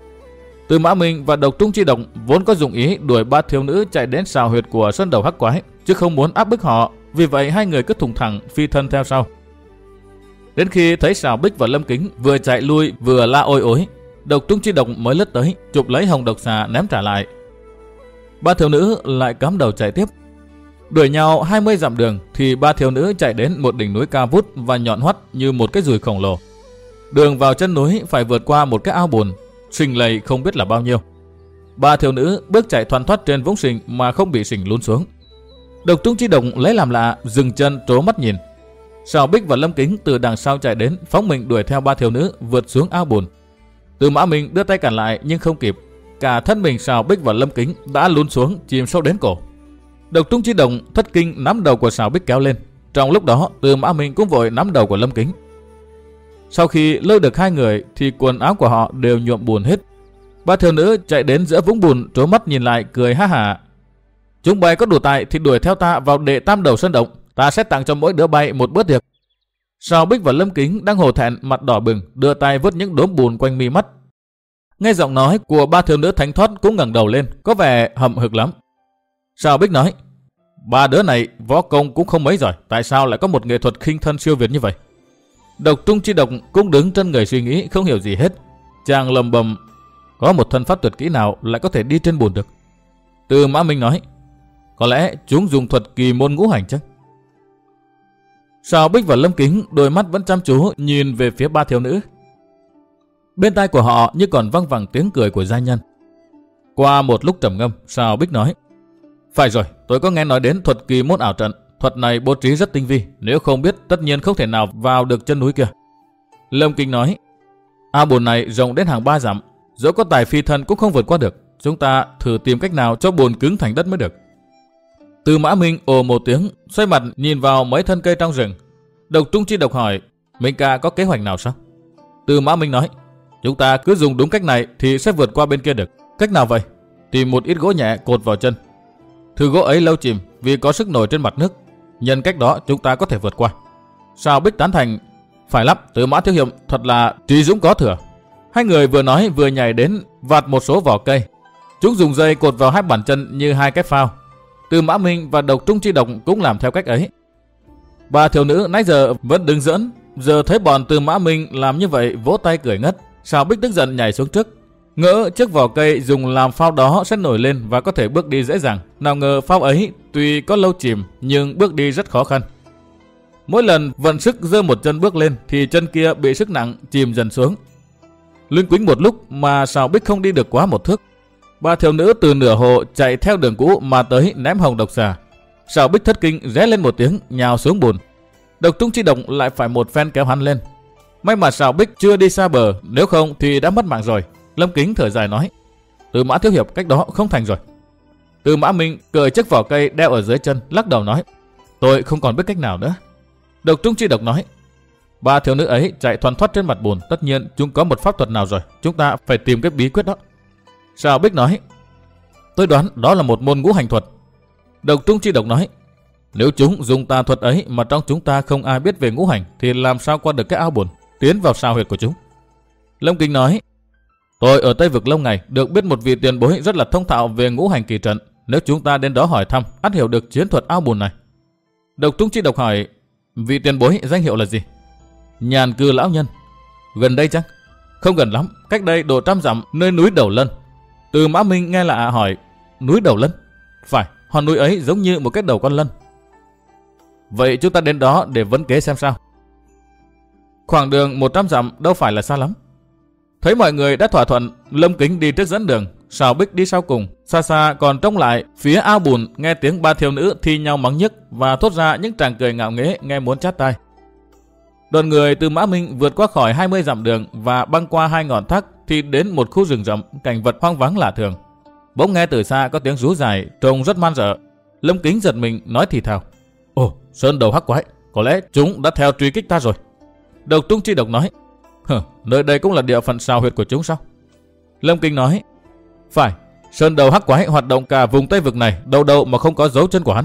Speaker 1: Tư Mã Minh và Độc Trung Chi Độc vốn có dụng ý đuổi ba thiếu nữ chạy đến xào huyệt của sơn đầu hắc quái, chứ không muốn áp bức họ. Vì vậy hai người cứ thùng thẳng phi thân theo sau. Đến khi thấy Sào Bích và Lâm Kính vừa chạy lui vừa la ôi ối, Độc Trung Chi Độc mới lướt tới chụp lấy hồng độc xà ném trả lại. Ba thiếu nữ lại cắm đầu chạy tiếp. Đuổi nhau 20 dặm đường thì ba thiếu nữ chạy đến một đỉnh núi cao vút và nhọn hoắt như một cái dùi khổng lồ. Đường vào chân núi phải vượt qua một cái ao bùn, sình lầy không biết là bao nhiêu. Ba thiếu nữ bước chạy thoăn thoắt trên vũng sình mà không bị sình lún xuống. Độc Trung Chi Độc lấy làm lạ, dừng chân trố mắt nhìn. Sào Bích và Lâm Kính từ đằng sau chạy đến, phóng mình đuổi theo ba thiếu nữ vượt xuống ao bùn. Tư Mã Minh đưa tay cản lại nhưng không kịp, cả thân mình Sào Bích và Lâm Kính đã lún xuống chìm sâu đến cổ. Độc Trung Chi Độc thất kinh nắm đầu của Sào Bích kéo lên. Trong lúc đó, Tư Mã Minh cũng vội nắm đầu của Lâm Kính. Sau khi lôi được hai người thì quần áo của họ đều nhuộm bùn hết. Ba thiếu nữ chạy đến giữa vũng bùn trố mắt nhìn lại cười ha hả: Chúng bay có đủ tài thì đuổi theo ta vào đệ tam đầu sơn động, ta sẽ tặng cho mỗi đứa bay một bữa tiệc. Sào Bích và Lâm Kính đang hổ thẹn mặt đỏ bừng, đưa tay vớt những đốm bùn quanh mi mắt. Nghe giọng nói của ba thiếu nữ thánh thoát cũng ngẩng đầu lên, có vẻ hậm hực lắm. Sào Bích nói: Ba đứa này võ công cũng không mấy giỏi, tại sao lại có một nghệ thuật khinh thân siêu việt như vậy? Độc Trung Chi Độc cũng đứng trên người suy nghĩ không hiểu gì hết. Chàng lầm bầm: Có một thân pháp tuyệt kỹ nào lại có thể đi trên bùn được? Tư Mã Minh nói: Có lẽ chúng dùng thuật kỳ môn ngũ hành chăng? Sào Bích và Lâm Kính đôi mắt vẫn chăm chú nhìn về phía ba thiếu nữ. Bên tai của họ như còn văng vẳng tiếng cười của gia nhân. Qua một lúc trầm ngâm, Sào Bích nói: Phải rồi, tôi có nghe nói đến thuật kỳ môn ảo trận. Thuật này bố trí rất tinh vi, nếu không biết tất nhiên không thể nào vào được chân núi kia. Lâm Kính nói: Ao bùn này rộng đến hàng 3 dặm, dẫu có tài phi thân cũng không vượt qua được. Chúng ta thử tìm cách nào cho bùn cứng thành đất mới được. Tư Mã Minh ồ một tiếng, xoay mặt nhìn vào mấy thân cây trong rừng. Độc Trung Chi Độc hỏi: Minh ca có kế hoạch nào sao? Tư Mã Minh nói: Chúng ta cứ dùng đúng cách này thì sẽ vượt qua bên kia được. Cách nào vậy? Tìm một ít gỗ nhẹ cột vào chân. Thứ gỗ ấy lâu chìm vì có sức nổi trên mặt nước. Nhân cách đó chúng ta có thể vượt qua. Sào Bích tán thành. Phải lắm, Tư Mã thiếu hiệp thật là trí dũng có thừa. Hai người vừa nói vừa nhảy đến vạt một số vỏ cây. Chúng dùng dây cột vào hai bàn chân như hai cái phao. Tư Mã Minh và Độc Trung Chi Độc cũng làm theo cách ấy. Ba thiếu nữ nãy giờ vẫn đứng giỡn, giờ thấy bọn Tư Mã Minh làm như vậy vỗ tay cười ngất. Sào Bích tức giận nhảy xuống trước, ngỡ chiếc vỏ cây dùng làm phao đó sẽ nổi lên và có thể bước đi dễ dàng. Nào ngờ phao ấy tuy có lâu chìm nhưng bước đi rất khó khăn. Mỗi lần vận sức giơ một chân bước lên thì chân kia bị sức nặng chìm dần xuống. Luyến quýnh một lúc mà Sào Bích không đi được quá một thước. Ba thiếu nữ từ nửa hồ chạy theo đường cũ mà tới ném hồng độc xà. Sào Bích thất kinh ré lên một tiếng nhào xuống bùn. Độc Trung Chi Độc lại phải một phen kéo hắn lên. May mà Sào Bích chưa đi xa bờ, nếu không thì đã mất mạng rồi. Lâm Kính thở dài nói, Tư Mã thiếu hiệp cách đó không thành rồi. Tư Mã Minh cởi chiếc vỏ cây đeo ở dưới chân, lắc đầu nói, tôi không còn biết cách nào nữa. Độc Trung Chi Độc nói, ba thiếu nữ ấy chạy thoăn thoắt trên mặt bùn, tất nhiên chúng có một pháp thuật nào rồi, chúng ta phải tìm cái bí quyết đó. Sào Bích nói, tôi đoán đó là một môn ngũ hành thuật. Độc Trung Chi Độc nói, nếu chúng dùng tà thuật ấy mà trong chúng ta không ai biết về ngũ hành thì làm sao qua được cái ao bùn, tiến vào sao huyệt của chúng. Lâm Kính nói, tôi ở Tây Vực lâu ngày được biết một vị tiền bối rất là thông thạo về ngũ hành kỳ trận. Nếu chúng ta đến đó hỏi thăm, ắt hiểu được chiến thuật ao bùn này. Độc Trung Chi Độc hỏi, vị tiền bối danh hiệu là gì? Nhàn Cư lão nhân. Gần đây chăng? Không gần lắm, cách đây độ 100 dặm, nơi núi Đầu Lân. Tư Mã Minh nghe lạ hỏi, núi Đầu Lân? Phải, hòn núi ấy giống như một cái đầu con lân. Vậy chúng ta đến đó để vấn kế xem sao. Khoảng đường 100 dặm đâu phải là xa lắm. Thấy mọi người đã thỏa thuận, Lâm Kính đi trước dẫn đường, Sào Bích đi sau cùng. Xa xa còn trông lại phía ao bùn nghe tiếng ba thiếu nữ thi nhau mắng nhức và thốt ra những tràng cười ngạo nghễ nghe muốn chát tai. Đoàn người từ Mã Minh vượt qua khỏi 20 dặm đường và băng qua 2 ngọn thác thì đến một khu rừng rậm, cảnh vật hoang vắng lạ thường. Bỗng nghe từ xa có tiếng rú dài, trông rất man rợ. Lâm Kính giật mình nói thì thào, ồ, sơn đầu hắc quái, có lẽ chúng đã theo truy kích ta rồi. Độc Trung Chi Độc nói, nơi đây cũng là địa phận sao huyệt của chúng sao? Lâm Kính nói, phải, sơn đầu hắc quái hoạt động cả vùng Tây Vực này, đâu đâu mà không có dấu chân của hắn.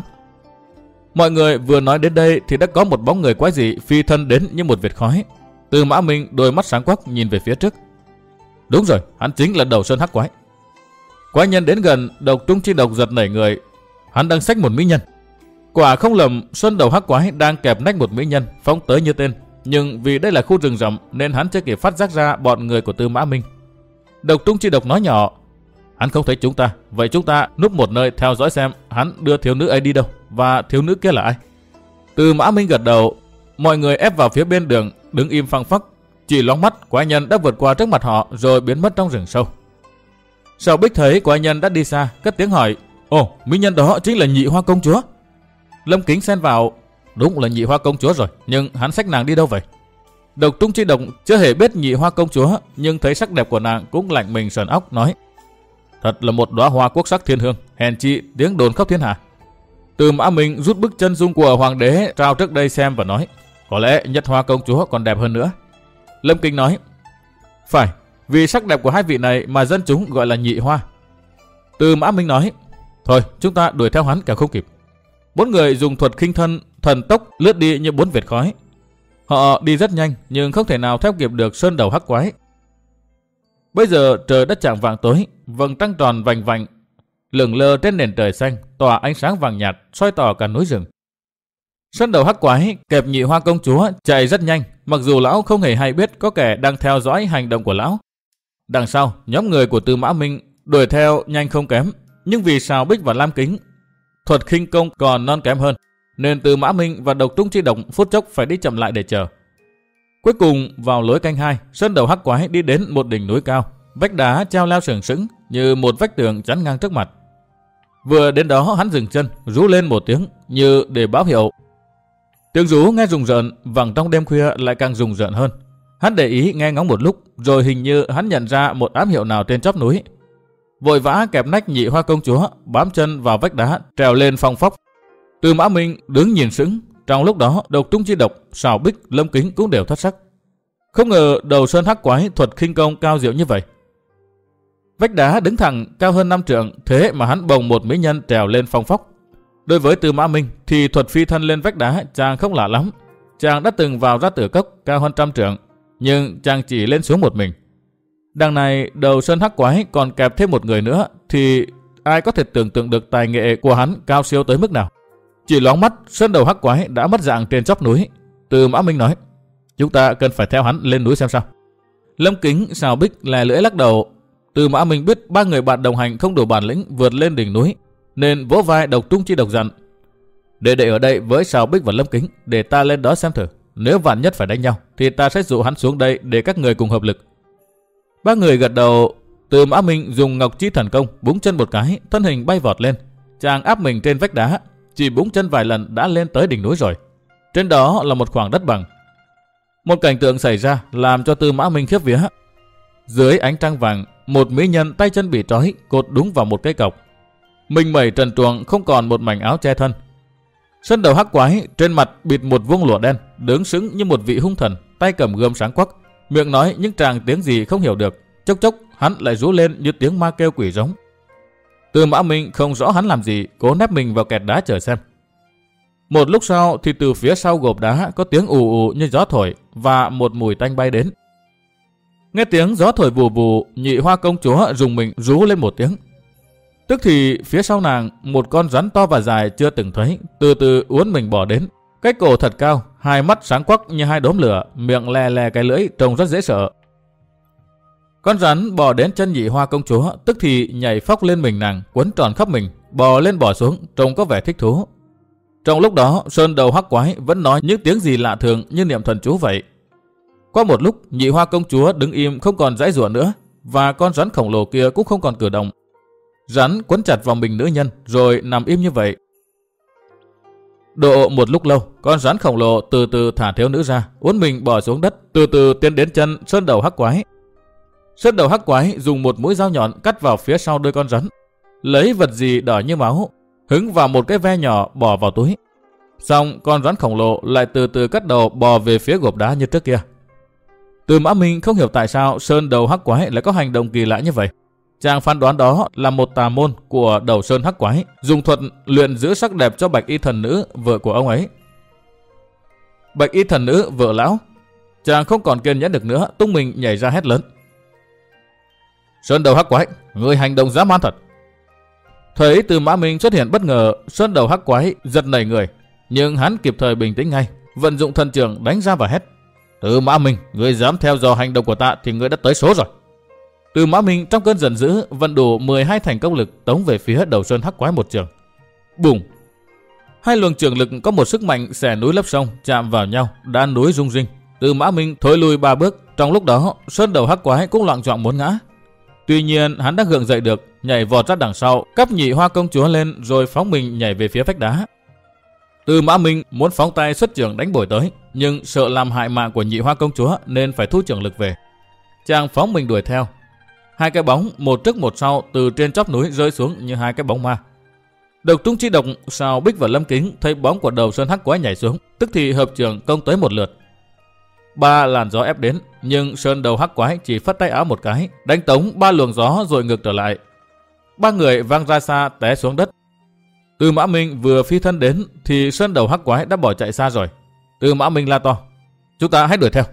Speaker 1: Mọi người vừa nói đến đây thì đã có một bóng người quái dị phi thân đến như một vệt khói. Từ Mã Minh đôi mắt sáng quắc nhìn về phía trước. Đúng rồi, hắn chính là đầu sơn hắc quái. Quái nhân đến gần, Độc Trung Chi Độc giật nảy người. Hắn đang xách một mỹ nhân. Quả không lầm, sơn đầu hắc quái đang kẹp nách một mỹ nhân phóng tới như tên. Nhưng vì đây là khu rừng rậm nên hắn chưa kịp phát giác ra bọn người của Tư Mã Minh. Độc Trung Chi Độc nói nhỏ, hắn không thấy chúng ta, vậy chúng ta núp một nơi theo dõi xem hắn đưa thiếu nữ ấy đi đâu và thiếu nữ kia là ai. Tư Mã Minh gật đầu. Mọi người ép vào phía bên đường, đứng im phăng phắc. Chỉ loáng mắt, quái nhân đã vượt qua trước mặt họ rồi biến mất trong rừng sâu. Sào Bích thấy quái nhân đã đi xa, cất tiếng hỏi, ồ, mỹ nhân đó chính là Nhị Hoa công chúa. Lâm Kính xen vào, đúng là Nhị Hoa công chúa rồi, nhưng hắn xách nàng đi đâu vậy? Độc Trung Chi Độc chưa hề biết Nhị Hoa công chúa, nhưng thấy sắc đẹp của nàng cũng lạnh mình sờn óc, nói, thật là một đóa hoa quốc sắc thiên hương, hèn chi tiếng đồn khắp thiên hạ. Từ Mã Minh rút bức chân dung của hoàng đế trao trước đây xem và nói, có lẽ Nhất Hoa công chúa còn đẹp hơn nữa. Lâm Kính nói, phải, vì sắc đẹp của hai vị này mà dân chúng gọi là Nhị Hoa. Từ Mã Minh nói, thôi chúng ta đuổi theo hắn kẻo không kịp. Bốn người dùng thuật khinh thân, thần tốc lướt đi như 4 vệt khói. Họ đi rất nhanh nhưng không thể nào theo kịp được sơn đầu hắc quái. Bây giờ trời đã chạng vạng tối, vầng trăng tròn vành vạnh lững lờ trên nền trời xanh, tỏa ánh sáng vàng nhạt soi tỏ cả núi rừng. Sơn đầu hắc quái kẹp Nhị Hoa công chúa chạy rất nhanh, mặc dù lão không hề hay biết có kẻ đang theo dõi hành động của lão. Đằng sau, nhóm người của Tư Mã Minh đuổi theo nhanh không kém, nhưng vì Sào Bích và Lam Kính thuật khinh công còn non kém hơn, nên Tư Mã Minh và Độc Trung Chi Độc phút chốc phải đi chậm lại để chờ. Cuối cùng vào lối canh 2, sơn đầu hắc quái đi đến một đỉnh núi cao, vách đá treo leo sừng sững như một vách tường chắn ngang trước mặt. Vừa đến đó hắn dừng chân, rú lên một tiếng như để báo hiệu. Tiếng rú nghe rùng rợn, vẳng trong đêm khuya lại càng rùng rợn hơn. Hắn để ý nghe ngóng một lúc, rồi hình như hắn nhận ra một ám hiệu nào trên chóp núi. Vội vã kẹp nách Nhị Hoa công chúa, bám chân vào vách đá, trèo lên phong phóc. Tư Mã Minh đứng nhìn sững. Trong lúc đó, Độc Trung Chi Độc, Sào Bích, Lâm Kính cũng đều thất sắc. Không ngờ đầu sơn hắc quái thuật khinh công cao diệu như vậy. Vách đá đứng thẳng cao hơn 5 trượng, thế mà hắn bồng một mỹ nhân trèo lên phong phóc. Đối với Tư Mã Minh thì thuật phi thân lên vách đá chàng không lạ lắm. Chàng đã từng vào ra tử cốc cao hơn 100 trượng, nhưng chàng chỉ lên xuống một mình. Đằng này Đầu Sơn Hắc Quái còn kẹp thêm một người nữa thì ai có thể tưởng tượng được tài nghệ của hắn cao siêu tới mức nào. Chỉ loáng mắt, Sơn Đầu Hắc Quái đã mất dạng trên chóp núi. Tư Mã Minh nói, chúng ta cần phải theo hắn lên núi xem sao. Lâm Kính, Sào Bích lè lưỡi lắc đầu. Tư Mã Minh biết ba người bạn đồng hành không đủ bản lĩnh vượt lên đỉnh núi, nên vỗ vai Độc Tung Chi Độc dặn, để ở đây với Sào Bích và Lâm Kính, để ta lên đó xem thử. Nếu vạn nhất phải đánh nhau thì ta sẽ dụ hắn xuống đây để các người cùng hợp lực. Ba người gật đầu. Tư Mã Minh dùng Ngọc Chi Thần Công búng chân một cái, thân hình bay vọt lên. Chàng áp mình trên vách đá, chỉ búng chân vài lần đã lên tới đỉnh núi rồi. Trên đó là một khoảng đất bằng. Một cảnh tượng xảy ra làm cho Tư Mã Minh khiếp vía. Dưới ánh trăng vàng, một mỹ nhân tay chân bị trói cột đúng vào một cây cọc. Mình mẩy trần truồng, không còn một mảnh áo che thân. Sơn Đầu Hắc Quái trên mặt bịt một vuông lụa đen, đứng sững như một vị hung thần, tay cầm gươm sáng quắc, miệng nói những tràng tiếng gì không hiểu được. Chốc chốc hắn lại rú lên như tiếng ma kêu quỷ giống. Tư Mã Minh không rõ hắn làm gì, cố nép mình vào kẹt đá chờ xem. Một lúc sau thì từ phía sau gộp đá có tiếng ù ù như gió thổi và một mùi tanh bay đến. Nghe tiếng gió thổi vù vù, Nhị Hoa công chúa rùng mình rú lên một tiếng. Tức thì phía sau nàng, một con rắn to và dài chưa từng thấy, từ từ uốn mình bò đến. Cái cổ thật cao, hai mắt sáng quắc như hai đốm lửa, miệng lè lè cái lưỡi trông rất dễ sợ. Con rắn bò đến chân Nhị Hoa công chúa, tức thì nhảy phóc lên mình nàng, quấn tròn khắp mình, bò lên bò xuống, trông có vẻ thích thú. Trong lúc đó, Sơn Đầu Hắc Quái vẫn nói những tiếng gì lạ thường như niệm thần chú vậy. Qua một lúc, Nhị Hoa công chúa đứng im không còn giãy giụa nữa, và con rắn khổng lồ kia cũng không còn cử động. Rắn quấn chặt vào mình nữ nhân rồi nằm im như vậy. Độ một lúc lâu, con rắn khổng lồ từ từ thả thiếu nữ ra, uốn mình bò xuống đất, từ từ tiến đến chân Sơn Đầu Hắc Quái. Sơn Đầu Hắc Quái dùng một mũi dao nhọn cắt vào phía sau đôi con rắn, lấy vật gì đỏ như máu, hứng vào một cái ve nhỏ bỏ vào túi. Xong con rắn khổng lồ lại từ từ cắt đầu bò về phía gộp đá như trước kia. Tư Mã Minh không hiểu tại sao Sơn Đầu Hắc Quái lại có hành động kỳ lạ như vậy. Chàng phán đoán đó là một tà môn của Đầu Sơn Hắc Quái, dùng thuật luyện giữ sắc đẹp cho Bạch Y thần nữ, vợ của ông ấy. Bạch Y thần nữ, vợ lão. Chàng không còn kiên nhẫn được nữa, tung mình nhảy ra hét lớn. Sơn Đầu Hắc Quái, người hành động dã man thật. Thấy Tư Mã Minh xuất hiện bất ngờ, Sơn Đầu Hắc Quái giật nảy người, nhưng hắn kịp thời bình tĩnh ngay, vận dụng thần trường đánh ra và hét. Tư Mã Minh, người dám theo dò hành động của ta thì người đã tới số rồi. Tư Mã Minh trong cơn giận dữ vận đủ 12 thành công lực tống về phía Đầu Sơn Hắc Quái một trường. Bùng! Hai luồng trường lực có một sức mạnh xẻ núi lấp sông chạm vào nhau, đá núi rung rinh. Tư Mã Minh thối lui 3 bước. Trong lúc đó, Sơn Đầu Hắc Quái cũng loạng choạng muốn ngã. Tuy nhiên hắn đã gượng dậy được, nhảy vọt ra đằng sau, cắp Nhị Hoa công chúa lên rồi phóng mình nhảy về phía vách đá. Tư Mã Minh muốn phóng tay xuất trường đánh bồi tới, nhưng sợ làm hại mạng của Nhị Hoa công chúa nên phải thu trường lực về. Chàng phóng mình đuổi theo. Hai cái bóng một trước một sau từ trên chóp núi rơi xuống như hai cái bóng ma. Độc Tung Chi Độc, Sào Bích và Lâm Kính thấy bóng của Đầu Sơn Hắc Quái nhảy xuống, tức thì hợp trường công tới một lượt. 3 làn gió ép đến, nhưng Sơn Đầu Hắc Quái chỉ phất tay áo một cái, đánh tống 3 luồng gió rồi ngược trở lại. 3 người văng ra xa té xuống đất. Tư Mã Minh vừa phi thân đến thì Sơn Đầu Hắc Quái đã bỏ chạy xa rồi. Tư Mã Minh la to, chúng ta hãy đuổi theo.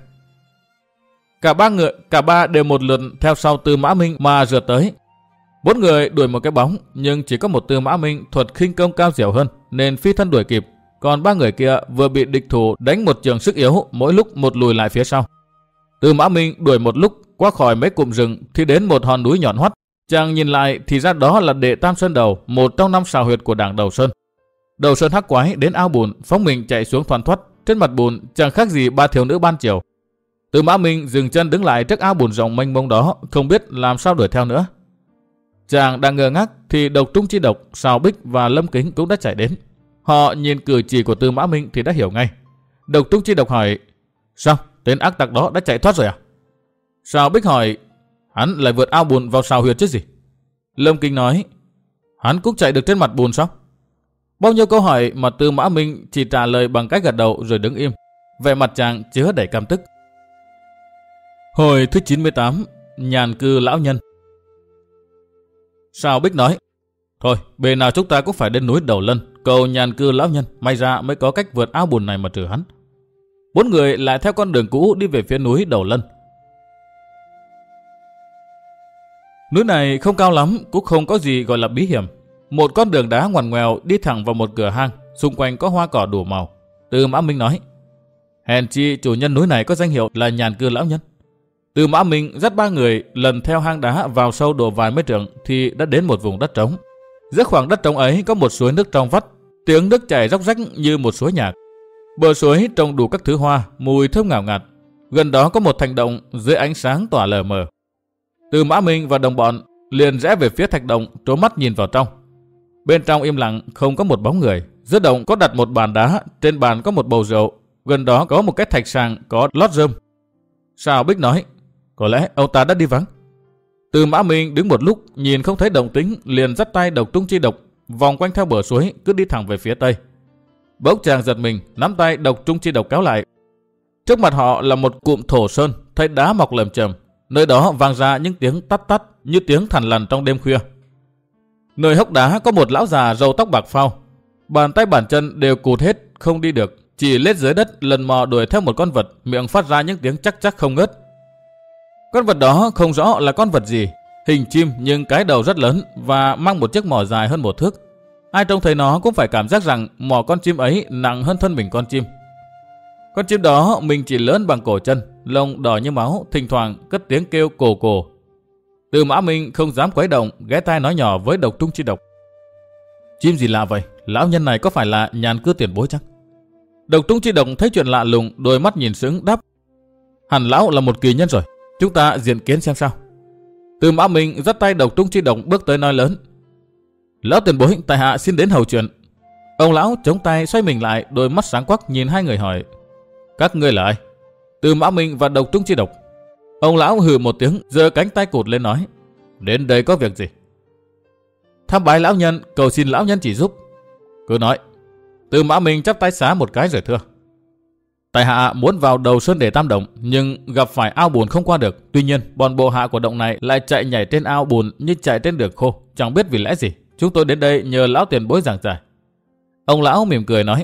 Speaker 1: Cả ba đều một lượt theo sau Tư Mã Minh mà rượt tới. 4 người đuổi một cái bóng, nhưng chỉ có một Tư Mã Minh thuật khinh công cao dẻo hơn nên phi thân đuổi kịp. Còn 3 người kia vừa bị địch thủ đánh một trường sức yếu, mỗi lúc một lùi lại phía sau. Tư Mã Minh đuổi một lúc qua khỏi mấy cụm rừng thì đến một hòn núi nhọn hoắt. Chàng nhìn lại thì ra đó là Đệ Tam Sơn Đầu, một trong 5 sào huyệt của đảng Đầu Sơn. Đầu Sơn Hắc Quái đến ao bùn, phóng mình chạy xuống thoăn thoắt. Trên mặt bùn chẳng khác gì 3 thiếu nữ ban chiều. Tư Mã Minh dừng chân đứng lại trước ao bùn rộng mênh mông đó, không biết làm sao đuổi theo nữa. Chàng đang ngơ ngác thì Độc Tung Chi Độc, Sào Bích và Lâm Kính cũng đã chạy đến. Họ nhìn cử chỉ của Tư Mã Minh thì đã hiểu ngay. Độc Tung Chi Độc hỏi, sao, tên ác tặc đó đã chạy thoát rồi à? Sào Bích hỏi, hắn lại vượt ao bùn vào sào huyệt chứ gì? Lâm Kính nói, hắn cũng chạy được trên mặt bùn sao? Bao nhiêu câu hỏi mà Tư Mã Minh chỉ trả lời bằng cách gật đầu rồi đứng im. Vẻ mặt chàng chứa đầy căm tức. Hồi thứ 98, nhàn cư lão nhân. Sào Bích nói, thôi, bề nào chúng ta cũng phải đến núi Đầu Lân, cầu nhàn cư lão nhân may ra mới có cách vượt ao bùn này mà trừ hắn. 4 người lại theo con đường cũ đi về phía núi Đầu Lân. Núi này không cao lắm, cũng không có gì gọi là bí hiểm. Một con đường đá ngoằn ngoèo đi thẳng vào một cửa hang, xung quanh có hoa cỏ đủ màu. Tư Mã Minh nói, hèn chi chủ nhân núi này có danh hiệu là nhàn cư lão nhân. Tư Mã Minh dắt 3 người lần theo hang đá vào sâu độ vài mấy trượng thì đã đến một vùng đất trống. Giữa khoảng đất trống ấy có một suối nước trong vắt, tiếng nước chảy róc rách như một suối nhạc. Bờ suối trồng đủ các thứ hoa, mùi thơm ngào ngạt. Gần đó có một thạch động dưới ánh sáng tỏa lờ mờ. Tư Mã Minh và đồng bọn liền rẽ về phía thạch động, trố mắt nhìn vào trong. Bên trong im lặng, không có một bóng người. Giữa động có đặt một bàn đá, trên bàn có một bầu rượu, gần đó có một cái thạch sàng có lót rơm. Sào Bích nói, có lẽ ông ta đã đi vắng. Tư Mã Minh đứng một lúc, nhìn không thấy động tĩnh, liền dắt tay Độc Trung Chi Độc vòng quanh theo bờ suối, cứ đi thẳng về phía tây. Bỗng chàng giật mình, nắm tay Độc Trung Chi Độc kéo lại. Trước mặt họ là một cụm thổ sơn, thấy đá mọc lởm chởm, nơi đó vang ra những tiếng tắt tắt như tiếng thằn lằn trong đêm khuya. Nơi hốc đá có một lão già râu tóc bạc phau, bàn tay bàn chân đều cụt hết, không đi được, chỉ lết dưới đất lần mò đuổi theo một con vật, miệng phát ra những tiếng chắc chắc không ngớt. Con vật đó không rõ là con vật gì, hình chim nhưng cái đầu rất lớn và mang một chiếc mỏ dài hơn 1 thước. Ai trông thấy nó cũng phải cảm giác rằng mỏ con chim ấy nặng hơn thân mình con chim. Con chim đó mình chỉ lớn bằng cổ chân, lông đỏ như máu, thỉnh thoảng cất tiếng kêu cổ cổ. Tư Mã Minh không dám quấy động, ghé tai nói nhỏ với Độc Trung Chi Độc. Chim gì lạ vậy? Lão nhân này có phải là nhàn cư tiền bối chăng? Độc Trung Chi Độc thấy chuyện lạ lùng, đôi mắt nhìn sững đáp, hẳn lão là một kỳ nhân rồi, chúng ta diện kiến xem sao. Tư Mã Minh dắt tay Độc Trung Chi Độc bước tới nói lớn, lão tiền bối, tại hạ xin đến hầu chuyện. Ông lão chống tay xoay mình lại, đôi mắt sáng quắc nhìn 2 người hỏi, các ngươi là ai? Tư Mã Minh và Độc Trung Chi Độc. Ông lão hừ một tiếng, giơ cánh tay cụt lên nói, đến đây có việc gì? Tham bái lão nhân, cầu xin lão nhân chỉ giúp. Cứ nói. Tư Mã Minh chắp tay xá một cái rồi thưa, tại hạ muốn vào đầu sơn để tam động, nhưng gặp phải ao bùn không qua được. Tuy nhiên bọn bộ hạ của động này lại chạy nhảy trên ao bùn như chạy trên đường khô, chẳng biết vì lẽ gì. Chúng tôi đến đây nhờ lão tiền bối giảng giải. Ông lão mỉm cười nói,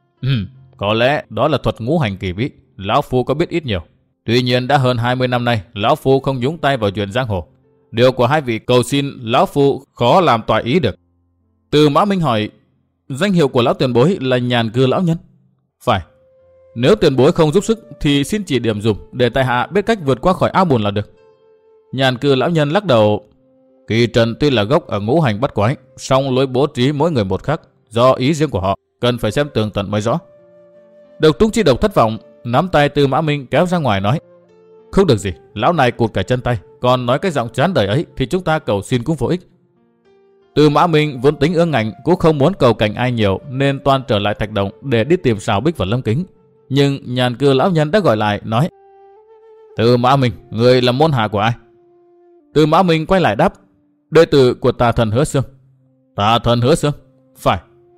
Speaker 1: có lẽ đó là thuật ngũ hành kỳ bí, lão phu có biết ít nhiều. Tuy nhiên đã hơn 20 năm nay, lão phu không nhúng tay vào chuyện giang hồ. Điều của 2 vị cầu xin lão phu khó làm toại ý được. Tư Mã Minh hỏi, danh hiệu của lão tiền bối là nhàn cư lão nhân? Phải. Nếu tiền bối không giúp sức thì xin chỉ điểm dùm để tại hạ biết cách vượt qua khỏi ao bùn là được. Nhàn cư lão nhân lắc đầu, kỳ trần tuy là gốc ở ngũ hành bắt quái, song lối bố trí mỗi người một khác, do ý riêng của họ, cần phải xem tường tận mới rõ. Độc Trung Chi Độc thất vọng, nắm tay Tư Mã Minh kéo ra ngoài nói, không được gì, lão này cụt cả chân tay, còn nói cái giọng chán đời ấy thì chúng ta cầu xin cũng vô ích. Tư Mã Minh vốn tính ương ngạnh, cũng không muốn cầu cảnh ai nhiều, nên toan trở lại thạch động để đi tìm Sào Bích và Lâm Kính. Nhưng nhàn cư lão nhân đã gọi lại nói, Tư Mã Minh, người là môn hạ của ai? Tư Mã Minh quay lại đáp, đệ tử của Tà Thần Hứa Xương. Tà Thần Hứa Xương? Phải.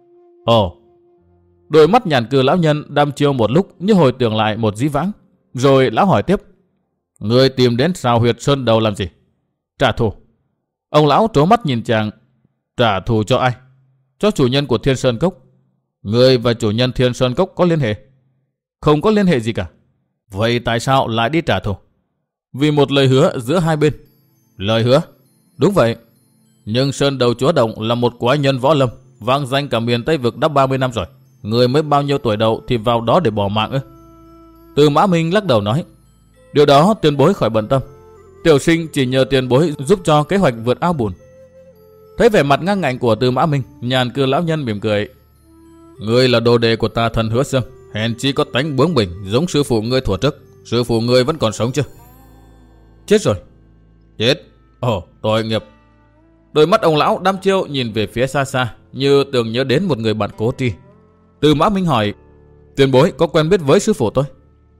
Speaker 1: Ồ. Đôi mắt nhàn cư lão nhân đăm chiêu một lúc như hồi tưởng lại một dĩ vãng. Rồi lão hỏi tiếp, người tìm đến Sào Huyệt Sơn Đầu làm gì? Trả thù. Ông lão trố mắt nhìn chàng, trả thù cho ai? Cho chủ nhân của Thiên Sơn Cốc. Người và chủ nhân Thiên Sơn Cốc có liên hệ? Không có liên hệ gì cả. Vậy tại sao lại đi trả thù? Vì một lời hứa giữa hai bên. Lời hứa? Đúng vậy. Nhưng Sơn Đầu Chúa Động là một quái nhân võ lâm, vang danh cả miền Tây Vực đã 30 năm rồi. Người mới bao nhiêu tuổi đầu thì vào đó để bỏ mạng ư? Tư Mã Minh lắc đầu nói, điều đó tiền bối khỏi bận tâm. Tiểu sinh chỉ nhờ tiền bối giúp cho kế hoạch vượt ao bùn. Thấy vẻ mặt ngang ngạnh của Tư Mã Minh, nhàn cư lão nhân mỉm cười, ngươi là đồ đệ của Tà Thần Hứa Xương, hèn chi có tánh bướng bỉnh giống sư phụ ngươi thuở trước. Sư phụ ngươi vẫn còn sống chưa? Chết rồi. Chết? Ồ, tội nghiệp. Đôi mắt ông lão đăm chiêu nhìn về phía xa xa, như tưởng nhớ đến một người bạn cố tri. Tư Mã Minh hỏi, tiền bối có quen biết với sư phụ tôi?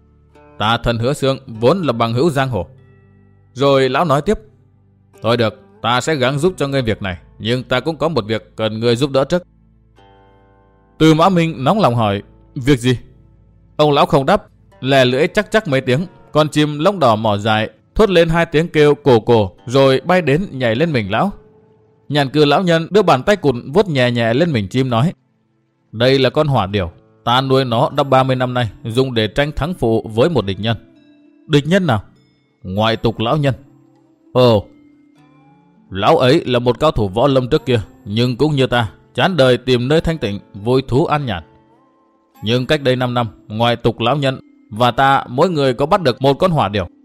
Speaker 1: Tà Thần Hứa Xương vốn là bằng hữu giang hồ. Rồi lão nói tiếp, thôi được, ta sẽ gắng giúp cho ngươi việc này, nhưng ta cũng có một việc cần ngươi giúp đỡ trước. Tư Mã Minh nóng lòng hỏi, việc gì? Ông lão không đáp, lè lưỡi chắc chắc mấy tiếng, con chim lông đỏ mỏ dài thốt lên 2 tiếng kêu cổ cổ, rồi bay đến nhảy lên mình lão. Nhàn cư lão nhân đưa bàn tay cụt vuốt nhẹ nhẹ lên mình chim nói, Đây là con hỏa điểu. Ta nuôi nó đã 30 năm nay, dùng để tranh thắng phụ với một địch nhân. Địch nhân nào? Ngoại tục lão nhân. Ồ, lão ấy là một cao thủ võ lâm trước kia, nhưng cũng như ta, chán đời tìm nơi thanh tịnh, vui thú an nhàn. Nhưng cách đây 5 năm, ngoại tục lão nhân và ta mỗi người có bắt được một con hỏa điểu.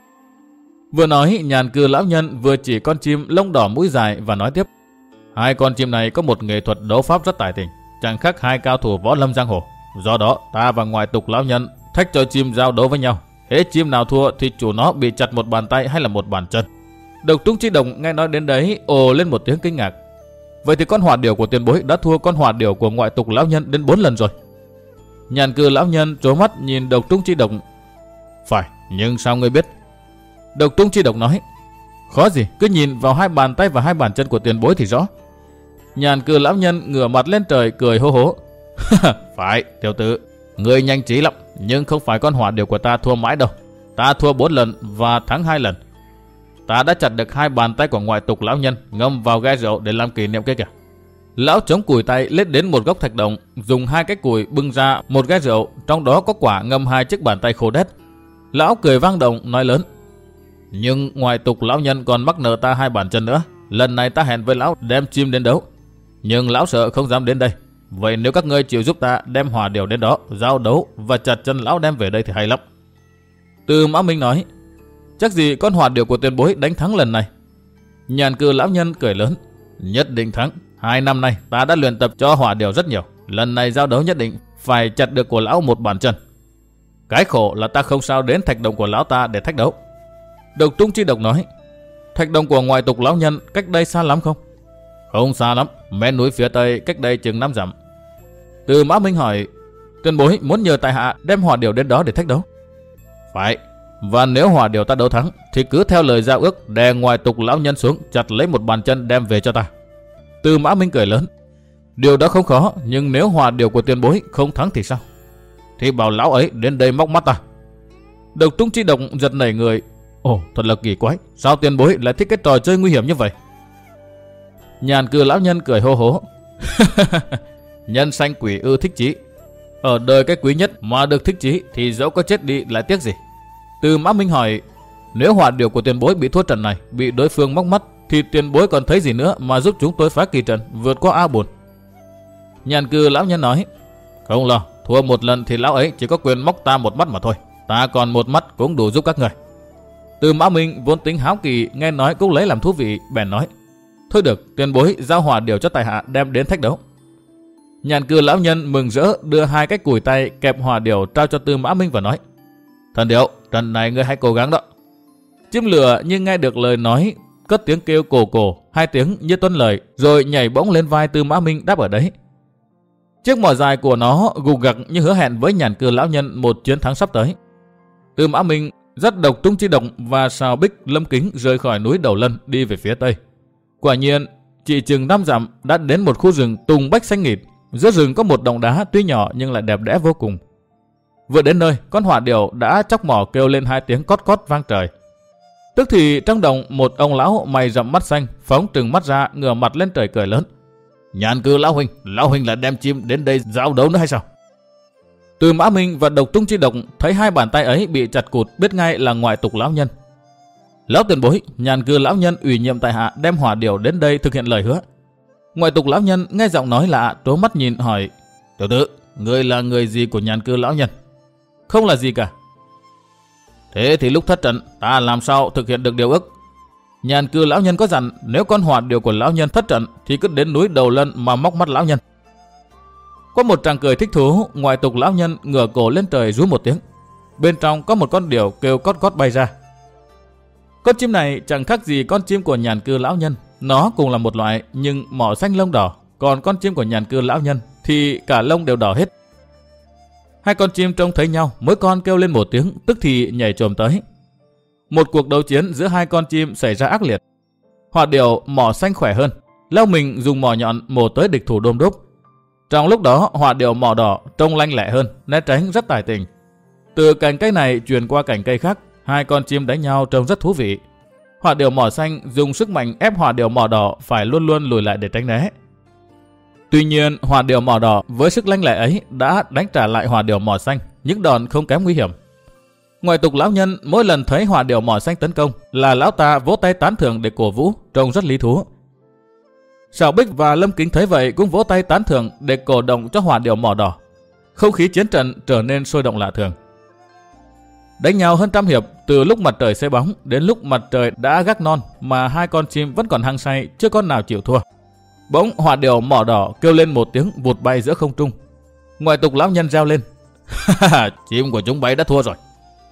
Speaker 1: Vừa nói, Nhàn Cư lão nhân vừa chỉ con chim lông đỏ mũi dài và nói tiếp. Hai con chim này có một nghệ thuật đấu pháp rất tài tình, chẳng khác hai cao thủ võ lâm giang hồ. Do đó, ta và ngoại tục lão nhân thách cho chim giao đấu với nhau. Hễ chim nào thua thì chủ nó bị chặt một bàn tay hay là một bàn chân. Độc Trung Chi Đồng nghe nói đến đấy ồ lên một tiếng kinh ngạc. Vậy thì con hỏa điểu của tiền bối đã thua con hỏa điểu của ngoại tục lão nhân đến 4 lần rồi. Nhàn Cư lão nhân trố mắt nhìn Độc Trung Chi Đồng. Phải, nhưng sao ngươi biết? Độc Trung Chi Đồng nói. Khó gì, cứ nhìn vào hai bàn tay và hai bàn chân của tiền bối thì rõ. Nhàn Cư lão nhân ngửa mặt lên trời cười hô hố. Phải, tiểu tử, ngươi nhanh trí lắm, nhưng không phải con hỏa điểu của ta thua mãi đâu. Ta thua 4 lần và thắng 2 lần. Ta đã chặt được hai bàn tay của ngoại tục lão nhân, ngâm vào gai rượu để làm kỷ niệm kia kìa. Lão chống cùi tay lết đến một gốc thạch động, dùng hai cái cùi bưng ra một gai rượu, trong đó có quả ngâm hai chiếc bàn tay khô đét. Lão cười vang động nói lớn. Nhưng ngoại tục lão nhân còn mắc nợ ta 2 bàn chân nữa. Lần này ta hẹn với lão đem chim đến đấu, nhưng lão sợ không dám đến đây. Vậy nếu các ngươi chịu giúp ta đem hỏa điểu đến đó giao đấu và chặt chân lão đem về đây thì hay lắm. Từ Mã Minh nói. Chắc gì con hỏa điểu của tiền bối đánh thắng lần này? Nhàn Cư lão nhân cười lớn. Nhất định thắng. 2 năm nay ta đã luyện tập cho hỏa điểu rất nhiều. Lần này giao đấu nhất định phải chặt được của lão một bàn chân. Cái khổ là ta không sao đến thạch động của lão ta để thách đấu. Độc Trung Chi Độc nói. Thạch động của ngoại tục lão nhân cách đây xa lắm không? Không xa lắm, men núi phía tây cách đây chừng 5 dặm. Từ Mã Minh hỏi. Tiền bối muốn nhờ tại hạ đem hỏa điểu đến đó để thách đấu? Phải. Và nếu hỏa điểu ta đấu thắng thì cứ theo lời giao ước đè ngoại tục lão nhân xuống, chặt lấy một bàn chân đem về cho ta. Từ Mã Minh cười lớn. Điều đó không khó, nhưng nếu hỏa điểu của tiền bối không thắng thì sao? Thì bảo lão ấy đến đây móc mắt ta. Độc Trung Chi Độc giật nảy người. Ồ, thật là kỳ quái, sao tiền bối lại thích cái trò chơi nguy hiểm như vậy? Nhàn Cư lão nhân cười hô hố. Nhân sanh quỷ ư thích chí. Ở đời cái quý nhất mà được thích chí thì dẫu có chết đi lại tiếc gì. Từ Mã Minh hỏi. Nếu hỏa điểu của tiền bối bị thua trận này, bị đối phương móc mắt, thì tiền bối còn thấy gì nữa mà giúp chúng tôi phá kỳ trận, vượt qua A Bồn? Nhàn Cư lão nhân nói. Không lo, thua một lần thì lão ấy chỉ có quyền móc ta một mắt mà thôi. Ta còn một mắt cũng đủ giúp các người. Từ Mã Minh vốn tính háo kỳ, nghe nói cũng lấy làm thú vị, bèn nói. Thôi được, tiền bối giao hỏa điểu cho tài hạ đem đến thách đấu. Nhàn Cư lão nhân mừng rỡ đưa hai cái cùi tay kẹp hỏa điểu trao cho Từ Mã Minh và nói. Thần điểu, trận này ngươi hãy cố gắng đó. Chim lửa nhưng nghe được lời nói, cất tiếng kêu cổ cổ, 2 tiếng như tuân lời, rồi nhảy bỗng lên vai Từ Mã Minh đáp ở đấy. Chiếc mỏ dài của nó gục gặc như hứa hẹn với Nhàn Cư lão nhân một chiến thắng sắp tới. Từ Mã Minh dắt Độc Trung Chi Độc và Sào Bích Lâm Kính rời khỏi núi Đầu Lân đi về phía tây. Quả nhiên, chỉ chừng 5 dặm đã đến một khu rừng tùng bách xanh nghịt. Giữa rừng có một động đá tuy nhỏ nhưng lại đẹp đẽ vô cùng. Vừa đến nơi, con hỏa điểu đã chóc mỏ kêu lên 2 tiếng cót cót vang trời. Tức thì trong đồng một ông lão mày rậm mắt xanh phóng trừng mắt ra, ngửa mặt lên trời cười lớn. Nhàn Cư lão huynh lại đem chim đến đây giao đấu nữa hay sao? Từ Mã Minh và Độc Trung Chi Độc thấy hai bàn tay ấy bị chặt cụt biết ngay là ngoại tục lão nhân. Lão tiền bối, Nhàn Cư lão nhân ủy nhiệm tại hạ đem hỏa điểu đến đây thực hiện lời hứa. Ngoại tục lão nhân nghe giọng nói lạ, trố mắt nhìn hỏi. Tiểu tử, ngươi là người gì của Nhàn Cư lão nhân? Không là gì cả. Thế thì lúc thất trận ta làm sao thực hiện được điều ước? Nhàn Cư lão nhân có dặn nếu con hỏa điểu của lão nhân thất trận thì cứ đến núi Đầu Lân mà móc mắt lão nhân. Có một tràng cười thích thú, ngoại tục lão nhân ngửa cổ lên trời rú một tiếng. Bên trong có một con điểu kêu cót cót bay ra. Con chim này chẳng khác gì con chim của Nhàn Cư lão nhân. Nó cũng là một loại nhưng mỏ xanh lông đỏ. Còn con chim của Nhàn Cư lão nhân thì cả lông đều đỏ hết. Hai con chim trông thấy nhau, mỗi con kêu lên một tiếng, tức thì nhảy chồm tới. Một cuộc đấu chiến giữa hai con chim xảy ra ác liệt. Hỏa điểu mỏ xanh khỏe hơn, leo mình dùng mỏ nhọn mổ tới địch thủ đôm đốp. Trong lúc đó, hỏa điểu mỏ đỏ trông lanh lẹ hơn, né tránh rất tài tình. Từ cành cây này chuyển qua cành cây khác, hai con chim đánh nhau trông rất thú vị. Hỏa điểu mỏ xanh dùng sức mạnh ép hỏa điểu mỏ đỏ phải luôn luôn lùi lại để tránh né. Tuy nhiên, hỏa điểu mỏ đỏ với sức lanh lẹ ấy đã đánh trả lại hỏa điểu mỏ xanh, những đòn không kém nguy hiểm. Ngoại tục lão nhân mỗi lần thấy hỏa điểu mỏ xanh tấn công là lão ta vỗ tay tán thưởng để cổ vũ, trông rất lý thú. Sào Bích và Lâm Kính thấy vậy cũng vỗ tay tán thưởng để cổ động cho hỏa điểu mỏ đỏ. Không khí chiến trận trở nên sôi động lạ thường. Đánh nhau hơn trăm hiệp, từ lúc mặt trời xế bóng đến lúc mặt trời đã gác non mà hai con chim vẫn còn hăng say, chưa con nào chịu thua. Bỗng hỏa điểu mỏ đỏ kêu lên một tiếng vụt bay giữa không trung. Ngoại tục lão nhân reo lên: chim của chúng bay đã thua rồi.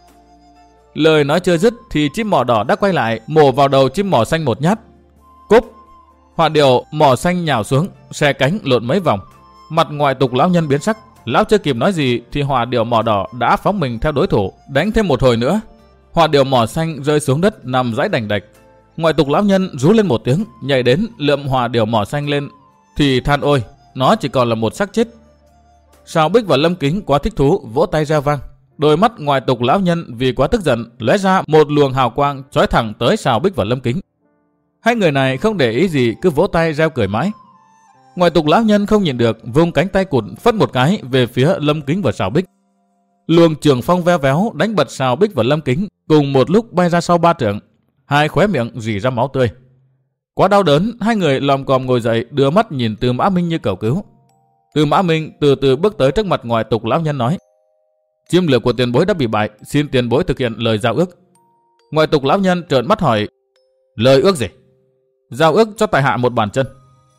Speaker 1: Lời nói chưa dứt thì chim mỏ đỏ đã quay lại mổ vào đầu chim mỏ xanh một nhát. Cúp! Hỏa điểu mỏ xanh nhào xuống, xé cánh lộn mấy vòng. Mặt ngoại tục lão nhân biến sắc. Lão chưa kịp nói gì thì hỏa điểu mỏ đỏ đã phóng mình theo đối thủ, đánh thêm một hồi nữa. Hỏa điểu mỏ xanh rơi xuống đất nằm rãi đành đạch. Ngoại tục lão nhân rú lên một tiếng, nhảy đến lượm hỏa điểu mỏ xanh lên thì than ôi, nó chỉ còn là một xác chết. Sào Bích và Lâm Kính quá thích thú, vỗ tay reo vang. Đôi mắt ngoại tục lão nhân vì quá tức giận lóe ra một luồng hào quang chói thẳng tới Sào Bích và Lâm Kính. Hai người này không để ý gì, cứ vỗ tay reo cười mãi. Ngoại tục lão nhân không nhìn được, vung cánh tay cụt phất một cái về phía Lâm Kính và Sào Bích. Luồng trường phong véo véo đánh bật Sào Bích và Lâm Kính cùng một lúc bay ra sau 3 trượng. Hai khóe miệng rỉ ra máu tươi. Quá đau đớn, hai người lòm còm ngồi dậy, đưa mắt nhìn Tư Mã Minh như cầu cứu. Tư Mã Minh từ từ bước tới trước mặt ngoại tục lão nhân nói: Chiêm lược của tiền bối đã bị bại, xin tiền bối thực hiện lời giao ước. Ngoại tục lão nhân trợn mắt hỏi: Lời ước gì? Giao ước cho tại hạ một bàn chân.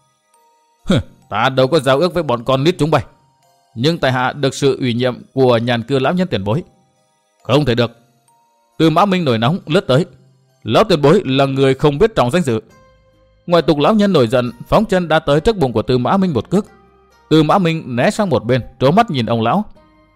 Speaker 1: Ta đâu có giao ước với bọn con nít chúng bay, nhưng tại hạ được sự ủy nhiệm của nhàn cư lão nhân tiền bối. Không thể được. Tư Mã Minh nổi nóng lướt tới: Lão tiền bối là người không biết trọng danh dự. Ngoại tục lão nhân nổi giận, phóng chân đã tới trước bụng của Tư Mã Minh một cước. Tư Mã Minh né sang một bên, trố mắt nhìn ông lão.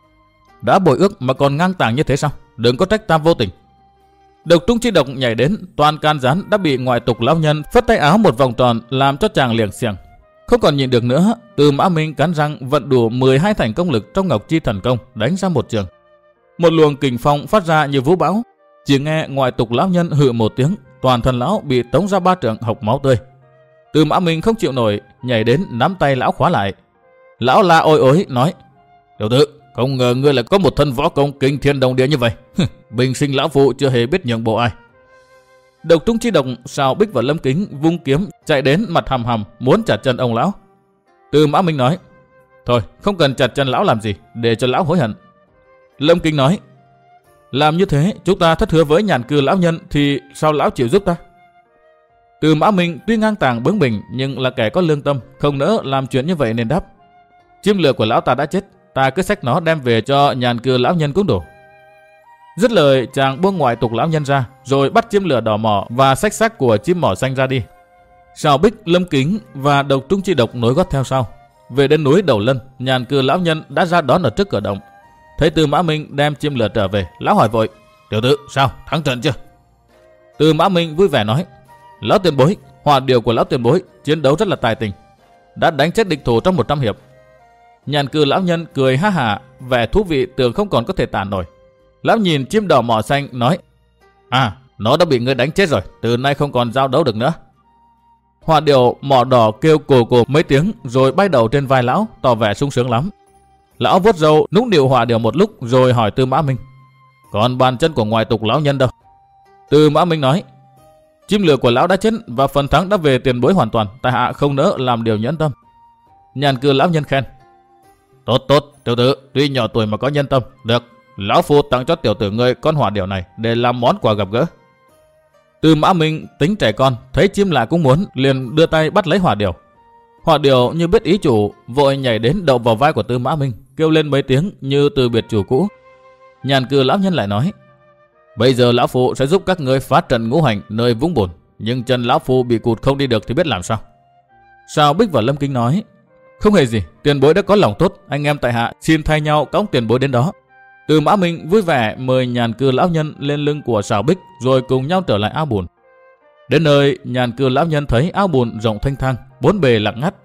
Speaker 1: Đã bội ước mà còn ngang tàng như thế sao? Đừng có trách ta vô tình. Độc Trung Chi Độc nhảy đến, toàn can gián đã bị ngoại tục lão nhân phất tay áo một vòng tròn làm cho chàng liệng xiềng. Không còn nhịn được nữa, Tư Mã Minh cắn răng vận đủ 12 thành công lực trong Ngọc Chi Thần Công đánh ra một trường. Một luồng kình phong phát ra như vũ bão. Chỉ nghe ngoại tục lão nhân hự một tiếng, toàn thân lão bị tống ra 3 trượng hộc máu tươi. Tư Mã Minh không chịu nổi, nhảy đến nắm tay lão khóa lại. Lão la ôi ối nói: Tiểu tử, không ngờ ngươi lại có một thân võ công kinh thiên động địa như vậy. Bình sinh lão phụ chưa hề biết nhượng bộ ai. Độc Trung Chi Độc, Sào Bích và Lâm Kính vung kiếm chạy đến mặt hầm hầm muốn chặt chân ông lão. Tư Mã Minh nói: Thôi, không cần chặt chân lão làm gì, để cho lão hối hận. Lâm Kính nói: Làm như thế chúng ta thất hứa với nhàn cư lão nhân thì sao lão chịu giúp ta? Tư Mã Minh tuy ngang tàng bướng bỉnh nhưng là kẻ có lương tâm, không nỡ làm chuyện như vậy nên đáp: Chiêm lược của lão ta đã chết, ta cứ xách nó đem về cho nhàn cư lão nhân cũng đủ. Dứt lời, chàng buông ngoại tục lão nhân ra, rồi bắt chiêm lửa đỏ mỏ và xách xác của chim mỏ xanh ra đi. Sào Bích, Lâm Kính và Độc Trung Chi Độc nối gót theo sau. Về đến núi Đầu Lân, nhàn cư lão nhân đã ra đón ở trước cửa động. Thấy Tư Mã Minh đem chiêm lửa trở về, lão hỏi vội: Tiểu tử, sao, thắng trận chưa? Tư Mã Minh vui vẻ nói: Lão tiền bối, hỏa điểu của lão tiền bối chiến đấu rất là tài tình, đã đánh chết địch thủ trong 100 hiệp. Nhàn cư lão nhân cười ha hả, vẻ thú vị tưởng không còn có thể tả nổi. Lão nhìn chim đỏ mỏ xanh nói: Nó đã bị ngươi đánh chết rồi, từ nay không còn giao đấu được nữa. Hỏa điểu mỏ đỏ kêu cồ cồ mấy tiếng rồi bay đầu trên vai lão, tỏ vẻ sung sướng lắm. Lão vuốt râu nũng nịu hỏa điểu một lúc rồi hỏi Tư Mã Minh: Còn bàn chân của ngoại tục lão nhân đâu? Tư Mã Minh nói: Chim lửa của lão đã chết và phần thắng đã về tiền bối hoàn toàn, tại hạ không nỡ làm điều nhẫn tâm. Nhàn cư lão nhân khen: Tốt tốt, tiểu tử, tuy nhỏ tuổi mà có nhân tâm, được, lão phu tặng cho tiểu tử ngươi con hỏa điểu này để làm món quà gặp gỡ. Tư Mã Minh tính trẻ con, thấy chim lạ cũng muốn, liền đưa tay bắt lấy hỏa điểu. Hỏa điểu như biết ý chủ, vội nhảy đến đậu vào vai của Tư Mã Minh, kêu lên mấy tiếng như từ biệt chủ cũ. Nhàn cư lão nhân lại nói: Bây giờ lão phu sẽ giúp các ngươi phá trận ngũ hành nơi vũng bùn, nhưng chân lão phu bị cụt không đi được thì biết làm sao. Sào Bích và Lâm Kính nói: Không hề gì, tiền bối đã có lòng tốt, anh em tại hạ xin thay nhau cõng tiền bối đến đó. Tư Mã Minh vui vẻ mời nhàn cư lão nhân lên lưng của Sào Bích rồi cùng nhau trở lại ao bùn. Đến nơi, nhàn cư lão nhân thấy ao bùn rộng thanh thang, bốn bề lặng ngắt.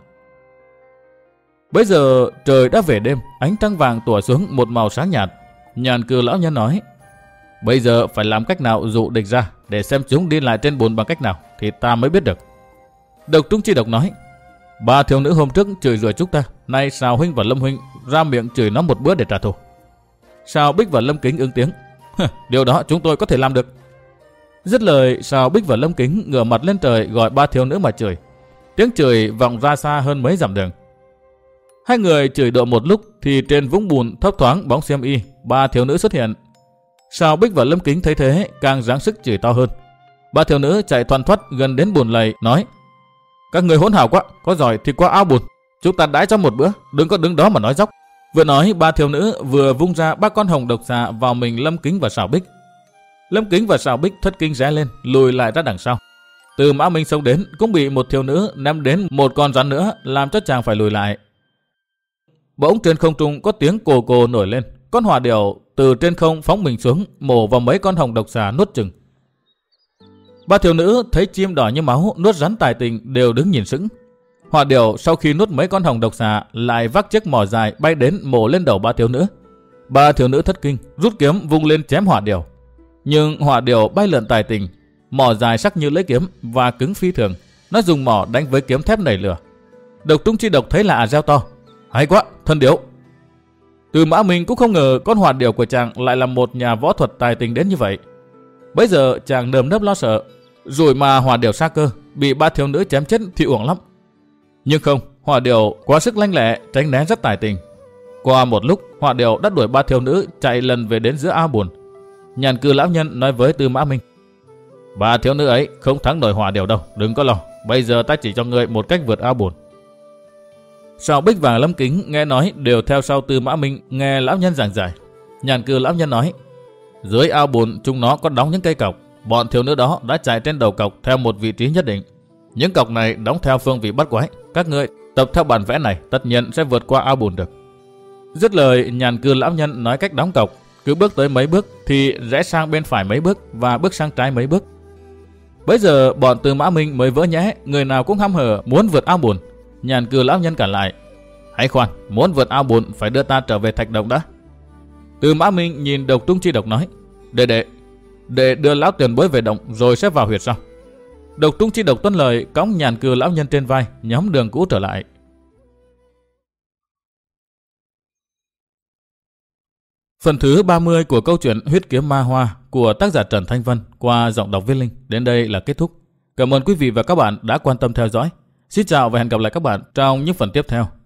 Speaker 1: Bây giờ trời đã về đêm, ánh trăng vàng tỏa xuống một màu sáng nhạt. Nhàn cư lão nhân nói: Bây giờ phải làm cách nào dụ địch ra, để xem chúng đi lại trên bùn bằng cách nào thì ta mới biết được. Độc Trung Chi Độc nói: Ba thiếu nữ hôm trước chửi rủa chúng ta, nay Sào huynh và Lâm huynh ra miệng chửi nó một bữa để trả thù. Sào Bích và Lâm Kính ứng tiếng. Điều đó chúng tôi có thể làm được. Dứt lời, Sào Bích và Lâm Kính ngửa mặt lên trời gọi ba thiếu nữ mà chửi. Tiếng chửi vọng ra xa hơn mấy dặm đường. Hai người chửi độ một lúc thì trên vũng bùn thấp thoáng bóng xiêm y, ba thiếu nữ xuất hiện. Sào Bích và Lâm Kính thấy thế càng giáng sức chửi to hơn. Ba thiếu nữ chạy thoăn thoắt gần đến bùn lầy nói: Các người hỗn hào quá, có giỏi thì qua ao bùn, chúng ta đãi cho một bữa, đừng có đứng đó mà nói dóc. Vừa nói, ba thiếu nữ vừa vung ra ba con hồng độc xà vào mình Lâm Kính và Sào Bích. Lâm Kính và Sào Bích thất kinh ré lên, lùi lại ra đằng sau. Từ Mã Minh xông đến cũng bị một thiếu nữ ném đến một con rắn nữa, làm cho chàng phải lùi lại. Bỗng trên không trung có tiếng cồ cồ nổi lên, con hỏa điểu từ trên không phóng mình xuống, mổ vào mấy con hồng độc xà nuốt chừng. Ba thiếu nữ thấy chim đỏ như máu nuốt rắn tài tình đều đứng nhìn sững. Hỏa điểu sau khi nuốt mấy con hồng độc xà lại vác chiếc mỏ dài bay đến mổ lên đầu ba thiếu nữ. Ba thiếu nữ thất kinh, rút kiếm vung lên chém hỏa điểu. Nhưng hỏa điểu bay lượn tài tình, mỏ dài sắc như lưỡi kiếm và cứng phi thường, nó dùng mỏ đánh với kiếm thép nảy lửa. Độc Trung Chi Độc thấy lạ reo to: Hay quá, thần điểu! Từ Mã Minh cũng không ngờ con hỏa điểu của chàng lại là một nhà võ thuật tài tình đến như vậy. Bây giờ chàng nơm nớp lo sợ, rồi mà hỏa điểu xa cơ, bị ba thiếu nữ chém chết thì uổng lắm. Nhưng không, hỏa điểu quá sức lanh lẹ, tránh né rất tài tình. Qua một lúc, hỏa điểu đã đuổi ba thiếu nữ chạy lần về đến giữa ao bùn. Nhàn Cư lão nhân nói với Tư Mã Minh: Ba thiếu nữ ấy không thắng nổi hỏa điểu đâu, đừng có lo. Bây giờ ta chỉ cho ngươi một cách vượt ao bùn. Sào Bích và Lâm Kính nghe nói đều theo sau Tư Mã Minh nghe lão nhân giảng giải. Nhàn Cư lão nhân nói: Dưới ao bùn chúng nó có đóng những cây cọc. Bọn thiếu nữ đó đã chạy trên đầu cọc theo một vị trí nhất định. Những cọc này đóng theo phương vị bắt quái. Các ngươi tập theo bản vẽ này tất nhiên sẽ vượt qua ao bùn được. Dứt lời, Nhàn Cư lão nhân nói cách đóng cọc. Cứ bước tới mấy bước thì rẽ sang bên phải mấy bước và bước sang trái mấy bước. Bây giờ bọn Tư Mã Minh mới vỡ nhẽ, người nào cũng hăm hở muốn vượt ao bùn. Nhàn Cư lão nhân cản lại: Hãy khoan, muốn vượt ao bùn phải đưa ta trở về thạch động đã. Tư Mã Minh nhìn Độc Trung Chi Độc nói: Để đưa lão tiền bối về động rồi sẽ vào huyệt sau. Độc Trung Chi Độc tuân lời, cõng Nhàn Cư lão nhân trên vai, nhóm đường cũ trở lại. Phần thứ 30 của câu chuyện Huyết Kiếm Ma Hoa của tác giả Trần Thanh Vân qua giọng đọc Viết Linh đến đây là kết thúc. Cảm ơn quý vị và các bạn đã quan tâm theo dõi. Xin chào và hẹn gặp lại các bạn trong những phần tiếp theo.